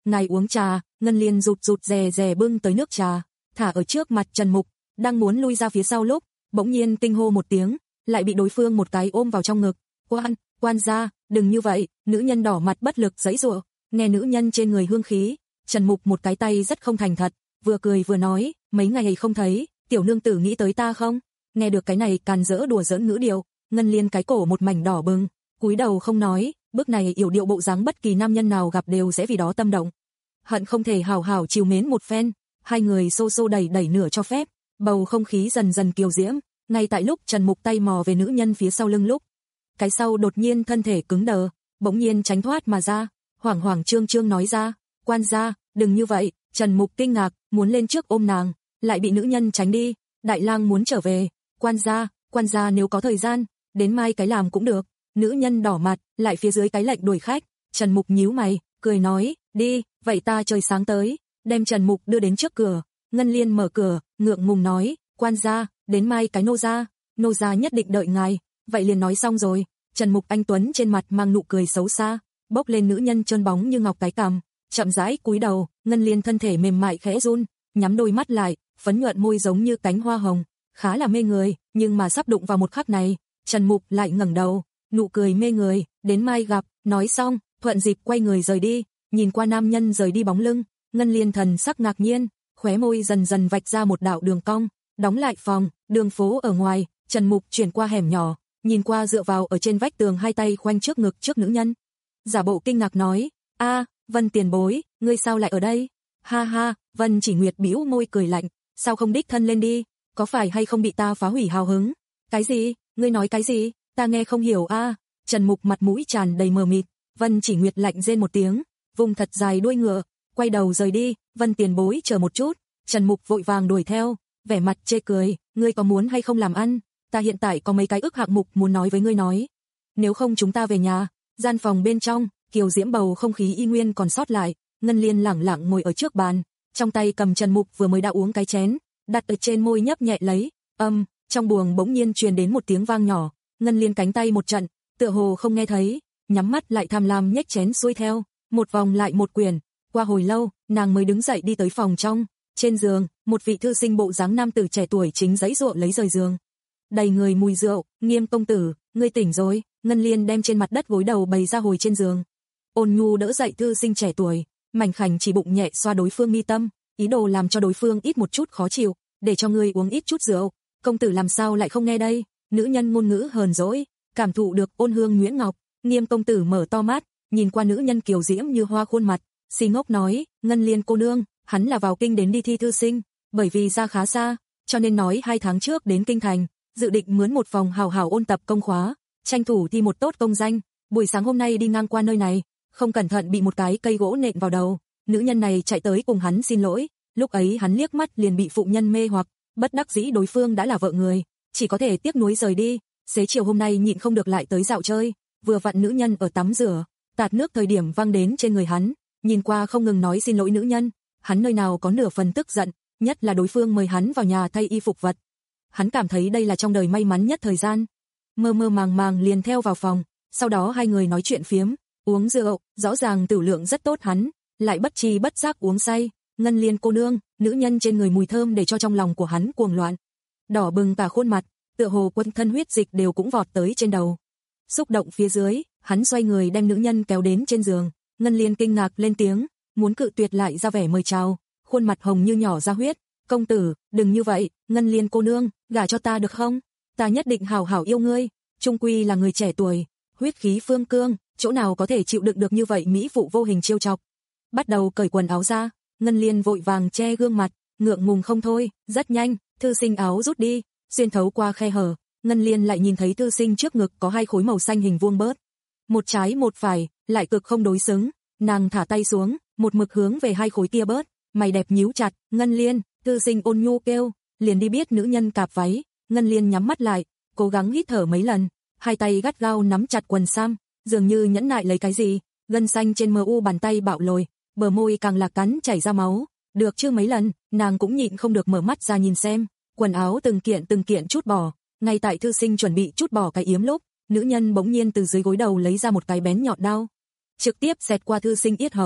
ngài uống trà. Ngân Liên rụt rụt rè rè bưng tới nước trà, thả ở trước mặt Trần Mục, đang muốn lui ra phía sau lúc, bỗng nhiên kinh hô một tiếng, lại bị đối phương một cái ôm vào trong ngực. Quan, quan gia, đừng như vậy. Nữ nhân đỏ mặt bất lực giãy giụa, nghe nữ nhân trên người hương khí, Trần Mục một cái tay rất không thành thật, vừa cười vừa nói, mấy ngày không thấy, tiểu nương tử nghĩ tới ta không? Nghe được cái này càn rỡ đùa giỡn ngữ điệu, Ngân Liên cái cổ một mảnh đỏ bừng, cúi đầu không nói, bước này yểu điệu bộ dáng bất kỳ nam nhân nào gặp đều sẽ vì đó tâm động. Hận không thể hào hào chiều mến một phen, hai người xô xô đẩy đẩy nửa cho phép, bầu không khí dần dần kiều diễm, ngay tại lúc Trần Mục tay mò về nữ nhân phía sau lưng lúc, cái sau đột nhiên thân thể cứng đờ, bỗng nhiên tránh thoát mà ra, hoảng hoảng trương trương nói ra, quan gia, đừng như vậy. Trần Mục kinh ngạc, muốn lên trước ôm nàng, lại bị nữ nhân tránh đi. Đại lang muốn trở về, quan gia, quan gia nếu có thời gian, đến mai cái làm cũng được. Nữ nhân đỏ mặt, lại phía dưới cái lệnh đuổi khách. Trần Mục nhíu mày, cười nói, đi, vậy ta trời sáng tới, đem Trần Mục đưa đến trước cửa. Ngân Liên mở cửa, ngượng ngùng nói, quan gia, đến mai cái nô gia, nô gia nhất định đợi ngài. Vậy liền nói xong rồi. Trần Mục anh tuấn trên mặt mang nụ cười xấu xa, bốc lên nữ nhân trơn bóng như ngọc cái cằm, chậm rãi cúi đầu. Ngân Liên thân thể mềm mại khẽ run, nhắm đôi mắt lại, phấn nhuận môi giống như cánh hoa hồng, khá là mê người, nhưng mà sắp đụng vào một khắc này, Trần Mục lại ngẩng đầu, nụ cười mê người, đến mai gặp. Nói xong, thuận dịp quay người rời đi, nhìn qua nam nhân rời đi bóng lưng, Ngân Liên thần sắc ngạc nhiên, khóe môi dần dần vạch ra một đạo đường cong, đóng lại phòng. Đường phố ở ngoài, Trần Mục chuyển qua hẻm nhỏ, nhìn qua dựa vào ở trên vách tường hai tay khoanh trước ngực trước nữ nhân, giả bộ kinh ngạc nói, a, Vân tiền bối, ngươi sao lại ở đây? Ha ha. Vân Chỉ Nguyệt bĩu môi cười lạnh, sao không đích thân lên đi, có phải hay không bị ta phá hủy hào hứng? Cái gì? Ngươi nói cái gì? Ta nghe không hiểu a. À. Trần Mục mặt mũi tràn đầy mờ mịt. Vân Chỉ Nguyệt lạnh rên một tiếng, vùng thật dài đuôi ngựa, quay đầu rời đi. Vân tiền bối chờ một chút. Trần Mục vội vàng đuổi theo, vẻ mặt chê cười, ngươi có muốn hay không làm ăn? Ta hiện tại có mấy cái ức hạng mục muốn nói với ngươi nói. Nếu không chúng ta về nhà. Gian phòng bên trong, kiều diễm bầu không khí y nguyên còn sót lại. Ngân Liên lẳng lặng ngồi ở trước bàn, trong tay cầm Trần Mục vừa mới đã uống cái chén, đặt ở trên môi nhấp nhẹ lấy. Âm, um, trong buồng bỗng nhiên truyền đến một tiếng vang nhỏ. Ngân Liên cánh tay một trận, tựa hồ không nghe thấy, nhắm mắt lại tham lam nhếch chén xuôi theo, một vòng lại một quyển. Qua hồi lâu, nàng mới đứng dậy đi tới phòng trong. Trên giường, một vị thư sinh bộ dáng nam tử trẻ tuổi chính giãy giụa lấy rời giường. Đầy người mùi rượu. Nghiêm công tử, ngươi tỉnh rồi. Ngân Liên đem trên mặt đất gối đầu bày ra hồi trên giường. Ôn nhu đỡ dậy thư sinh trẻ tuổi, mảnh khảnh chỉ bụng nhẹ xoa đối phương mi tâm, ý đồ làm cho đối phương ít một chút khó chịu, để cho ngươi uống ít chút rượu. Công tử làm sao lại không nghe đây? Nữ nhân ngôn ngữ hờn dỗi, cảm thụ được ôn hương nhuyễn ngọc. Nghiêm công tử mở to mắt, nhìn qua nữ nhân kiều diễm như hoa khuôn mặt, si ngốc nói, Ngân Liên cô nương, hắn là vào kinh đến đi thi thư sinh, bởi vì ra khá xa, cho nên nói hai tháng trước đến kinh thành, dự định mướn một phòng hào hào ôn tập công khóa, tranh thủ thi một tốt công danh. Buổi sáng hôm nay đi ngang qua nơi này, không cẩn thận bị một cái cây gỗ nện vào đầu. Nữ nhân này chạy tới cùng hắn xin lỗi, lúc ấy hắn liếc mắt liền bị phụ nhân mê hoặc, bất đắc dĩ đối phương đã là vợ người, chỉ có thể tiếc nuối rời đi. Xế chiều hôm nay nhịn không được lại tới dạo chơi, vừa vặn nữ nhân ở tắm rửa, tạt nước thời điểm văng đến trên người hắn, nhìn qua không ngừng nói xin lỗi nữ nhân, hắn nơi nào có nửa phần tức giận, nhất là đối phương mời hắn vào nhà thay y phục vật. Hắn cảm thấy đây là trong đời may mắn nhất thời gian. Mơ mơ màng màng liền theo vào phòng, sau đó hai người nói chuyện phiếm, uống rượu, rõ ràng tửu lượng rất tốt hắn, lại bất tri bất giác uống say. Ngân Liên cô nương, nữ nhân trên người mùi thơm để cho trong lòng của hắn cuồng loạn. Đỏ bừng cả khuôn mặt, tựa hồ quân thân huyết dịch đều cũng vọt tới trên đầu. Xúc động phía dưới, hắn xoay người đem nữ nhân kéo đến trên giường. Ngân Liên kinh ngạc lên tiếng, muốn cự tuyệt lại ra vẻ mời chào, khuôn mặt hồng như nhỏ ra huyết. Công tử, đừng như vậy, Ngân Liên cô nương, gả cho ta được không? Ta nhất định hảo hảo yêu ngươi, chung quy là người trẻ tuổi, huyết khí phương cương, chỗ nào có thể chịu đựng được như vậy mỹ phụ vô hình trêu chọc. Bắt đầu cởi quần áo ra, Ngân Liên vội vàng che gương mặt, ngượng ngùng không thôi. Rất nhanh, thư sinh áo rút đi, xuyên thấu qua khe hở, Ngân Liên lại nhìn thấy thư sinh trước ngực có hai khối màu xanh hình vuông bớt, một trái một phải, lại cực không đối xứng. Nàng thả tay xuống, một mực hướng về hai khối kia bớt, mày đẹp nhíu chặt. Ngân Liên, thư sinh ôn nhu kêu, liền đi biết nữ nhân cạp váy. Ngân Liên nhắm mắt lại, cố gắng hít thở mấy lần, hai tay gắt gao nắm chặt quần sam, dường như nhẫn nại lấy cái gì. Gân xanh trên mờ u bàn tay bạo lồi, bờ môi càng là cắn chảy ra máu. Được chưa mấy lần, nàng cũng nhịn không được mở mắt ra nhìn xem, quần áo từng kiện từng kiện chút bỏ. Ngay tại thư sinh chuẩn bị chút bỏ cái yếm lúc, nữ nhân bỗng nhiên từ dưới gối đầu lấy ra một cái bén nhọn đao, trực tiếp xẹt qua thư sinh yết hầu.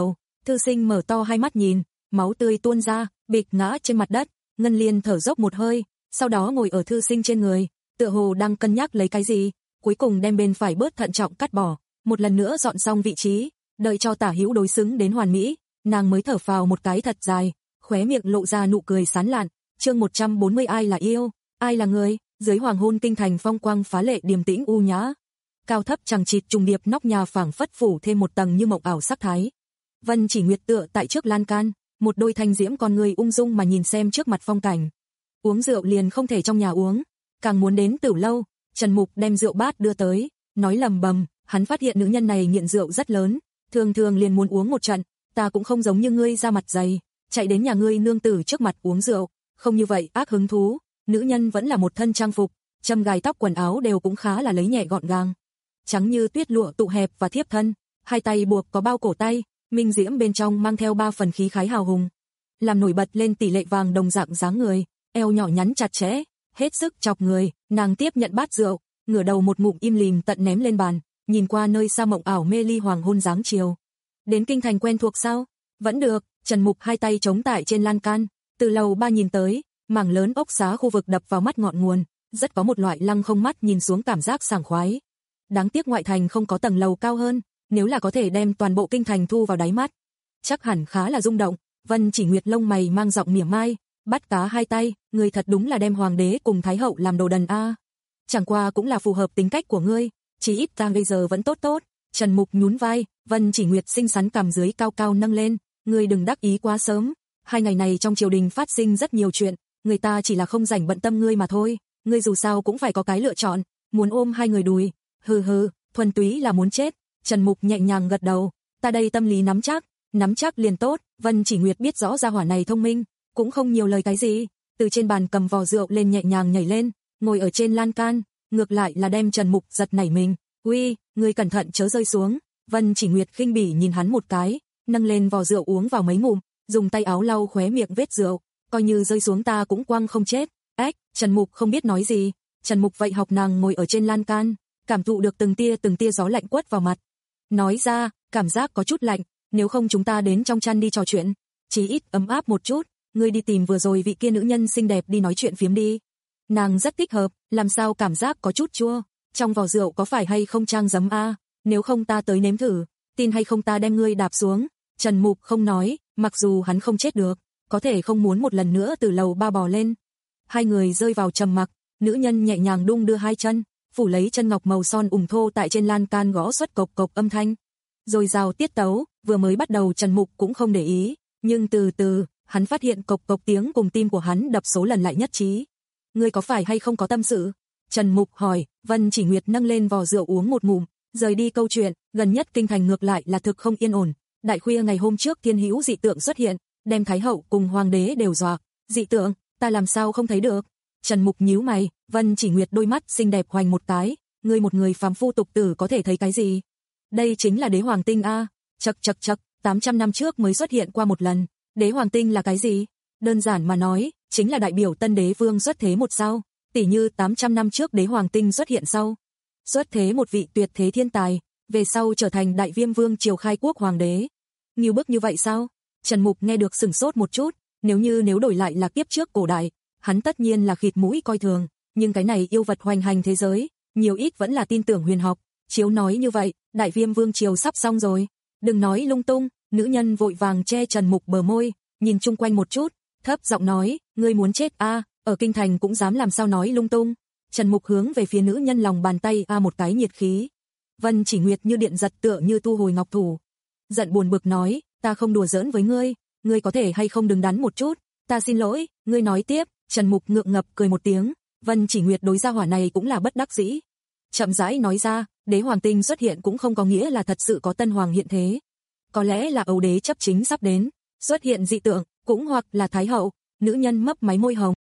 Thư sinh mở to hai mắt nhìn, máu tươi tuôn ra, bịch ngã trên mặt đất. Ngân Liên thở dốc một hơi, sau đó ngồi ở thư sinh trên người, tựa hồ đang cân nhắc lấy cái gì, cuối cùng đem bên phải bớt thận trọng cắt bỏ, một lần nữa dọn xong vị trí, đợi cho tả hữu đối xứng đến hoàn mỹ, nàng mới thở phào một cái thật dài, khóe miệng lộ ra nụ cười sán lạn. Chương một trăm bốn mươi ai là yêu, ai là người, dưới hoàng hôn kinh thành phong quang phá lệ điềm tĩnh u nhã. Cao thấp chằng chịt trùng điệp nóc nhà phảng phất phủ thêm một tầng như mộng ảo sắc thái. Vân Chỉ Nguyệt tựa tại trước lan can, một đôi thanh diễm con người ung dung mà nhìn xem trước mặt phong cảnh. Uống rượu liền không thể trong nhà uống, càng muốn đến Tửu lâu. Trần Mục đem rượu bát đưa tới, nói lầm bầm, hắn phát hiện nữ nhân này nghiện rượu rất lớn, thường thường liền muốn uống một trận, ta cũng không giống như ngươi ra mặt dày, chạy đến nhà ngươi nương tử trước mặt uống rượu, không như vậy ác hứng thú. Nữ nhân vẫn là một thân trang phục, châm gài tóc quần áo đều cũng khá là lấy nhẹ gọn gàng, trắng như tuyết lụa tụ hẹp và thiếp thân, hai tay buộc có bao cổ tay, minh diễm bên trong mang theo ba phần khí khái hào hùng, làm nổi bật lên tỷ lệ vàng đồng dạng dáng người, eo nhỏ nhắn chặt chẽ, hết sức chọc người. Nàng tiếp nhận bát rượu, ngửa đầu một ngụm im lìm tận ném lên bàn, nhìn qua nơi xa mộng ảo mê ly hoàng hôn dáng chiều. Đến kinh thành quen thuộc sao? Vẫn được. Trần Mục hai tay chống tại trên lan can, từ lầu ba nhìn tới, mảng lớn ốc xá khu vực đập vào mắt ngọn nguồn, rất có một loại lăng không mắt nhìn xuống cảm giác sảng khoái. Đáng tiếc ngoại thành không có tầng lầu cao hơn, nếu là có thể đem toàn bộ kinh thành thu vào đáy mắt, chắc hẳn khá là rung động. Vân Chỉ Nguyệt lông mày mang giọng mỉa mai, bắt cá hai tay, ngươi thật đúng là đem hoàng đế cùng thái hậu làm đồ đần a. Chẳng qua cũng là phù hợp tính cách của ngươi, chỉ ít ta bây giờ vẫn tốt tốt. Trần Mục nhún vai, Vân Chỉ Nguyệt xinh xắn cằm dưới cao cao nâng lên, ngươi đừng đắc ý quá sớm, hai ngày này trong triều đình phát sinh rất nhiều chuyện, người ta chỉ là không rảnh bận tâm ngươi mà thôi, ngươi dù sao cũng phải có cái lựa chọn, muốn ôm hai người đùi, hừ hừ, thuần túy là muốn chết. Trần Mục nhẹ nhàng gật đầu, ta đây tâm lý nắm chắc, nắm chắc liền tốt. Vân Chỉ Nguyệt biết rõ gia hỏa này thông minh, cũng không nhiều lời cái gì, từ trên bàn cầm vò rượu lên nhẹ nhàng nhảy lên, ngồi ở trên lan can, ngược lại là đem Trần Mục giật nảy mình, uy, ngươi cẩn thận chớ rơi xuống. Vân Chỉ Nguyệt khinh bỉ nhìn hắn một cái, nâng lên vò rượu uống vào mấy ngụm, dùng tay áo lau khóe miệng vết rượu, coi như rơi xuống ta cũng quăng không chết. Ếch, Trần Mục không biết nói gì, Trần Mục vậy học nàng ngồi ở trên lan can, cảm thụ được từng tia từng tia gió lạnh quất vào mặt. Nói ra, cảm giác có chút lạnh, nếu không chúng ta đến trong chăn đi trò chuyện, chí ít ấm áp một chút, ngươi đi tìm vừa rồi vị kia nữ nhân xinh đẹp đi nói chuyện phiếm đi. Nàng rất thích hợp, làm sao cảm giác có chút chua, trong vò rượu có phải hay không trang giấm a, nếu không ta tới nếm thử, tin hay không ta đem ngươi đạp xuống. Trần Mục không nói, mặc dù hắn không chết được, có thể không muốn một lần nữa từ lầu ba bò lên. Hai người rơi vào trầm mặc, nữ nhân nhẹ nhàng đung đưa hai chân, phủ lấy chân ngọc màu son ủng thô tại trên lan can gõ xuất cộc cộc âm thanh. Rồi rào tiết tấu, vừa mới bắt đầu Trần Mục cũng không để ý, nhưng từ từ, hắn phát hiện cộc cộc tiếng cùng tim của hắn đập số lần lại nhất trí. Ngươi có phải hay không có tâm sự? Trần Mục hỏi. Vân Chỉ Nguyệt nâng lên vò rượu uống một ngụm, rời đi câu chuyện, gần nhất kinh thành ngược lại là thực không yên ổn. Đại khuya ngày hôm trước thiên hữu dị tượng xuất hiện, đem thái hậu cùng hoàng đế đều dọa. Dị tượng, ta làm sao không thấy được? Trần Mục nhíu mày. Vân Chỉ Nguyệt đôi mắt xinh đẹp hoành một cái, ngươi một người phàm phu tục tử có thể thấy cái gì? Đây chính là đế hoàng tinh a. Chậc chậc chậc, tám trăm năm trước mới xuất hiện qua một lần. Đế hoàng tinh là cái gì? Đơn giản mà nói, chính là đại biểu tân đế vương xuất thế một sao, tỉ như tám trăm năm trước đế hoàng tinh xuất hiện sau, xuất thế một vị tuyệt thế thiên tài, về sau trở thành đại viêm vương triều khai quốc hoàng đế. Nhiều bước như vậy sao? Trần Mục nghe được sửng sốt một chút, nếu như nếu đổi lại là kiếp trước cổ đại, hắn tất nhiên là khịt mũi coi thường, nhưng cái này yêu vật hoành hành thế giới, nhiều ít vẫn là tin tưởng huyền học, chiếu nói như vậy, đại viêm vương triều sắp xong rồi. Đừng nói lung tung, nữ nhân vội vàng che Trần Mục bờ môi, nhìn chung quanh một chút, thấp giọng nói, ngươi muốn chết a, à, ở kinh thành cũng dám làm sao nói lung tung. Trần Mục hướng về phía nữ nhân lòng bàn tay a à một cái nhiệt khí. Vân Chỉ Nguyệt như điện giật tựa như thu hồi ngọc thủ, giận buồn bực nói, ta không đùa giỡn với ngươi, ngươi có thể hay không đứng đắn một chút, ta xin lỗi. Ngươi nói tiếp. Trần Mục ngượng ngập cười một tiếng. Vân Chỉ Nguyệt đối gia hỏa này cũng là bất đắc dĩ, chậm rãi nói ra, đế hoàng tinh xuất hiện cũng không có nghĩa là thật sự có tân hoàng hiện thế, có lẽ là Âu đế chấp chính sắp đến, xuất hiện dị tượng, cũng hoặc là thái hậu. Nữ nhân mấp máy môi hồng.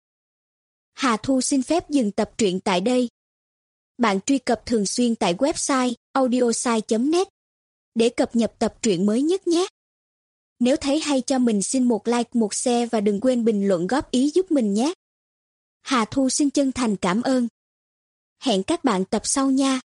Hà Thu xin phép dừng tập truyện tại đây. Bạn truy cập thường xuyên tại website audiosai chấm net để cập nhật tập truyện mới nhất nhé. Nếu thấy hay cho mình xin một like, một share và đừng quên bình luận góp ý giúp mình nhé. Hà Thu xin chân thành cảm ơn. Hẹn các bạn tập sau nha.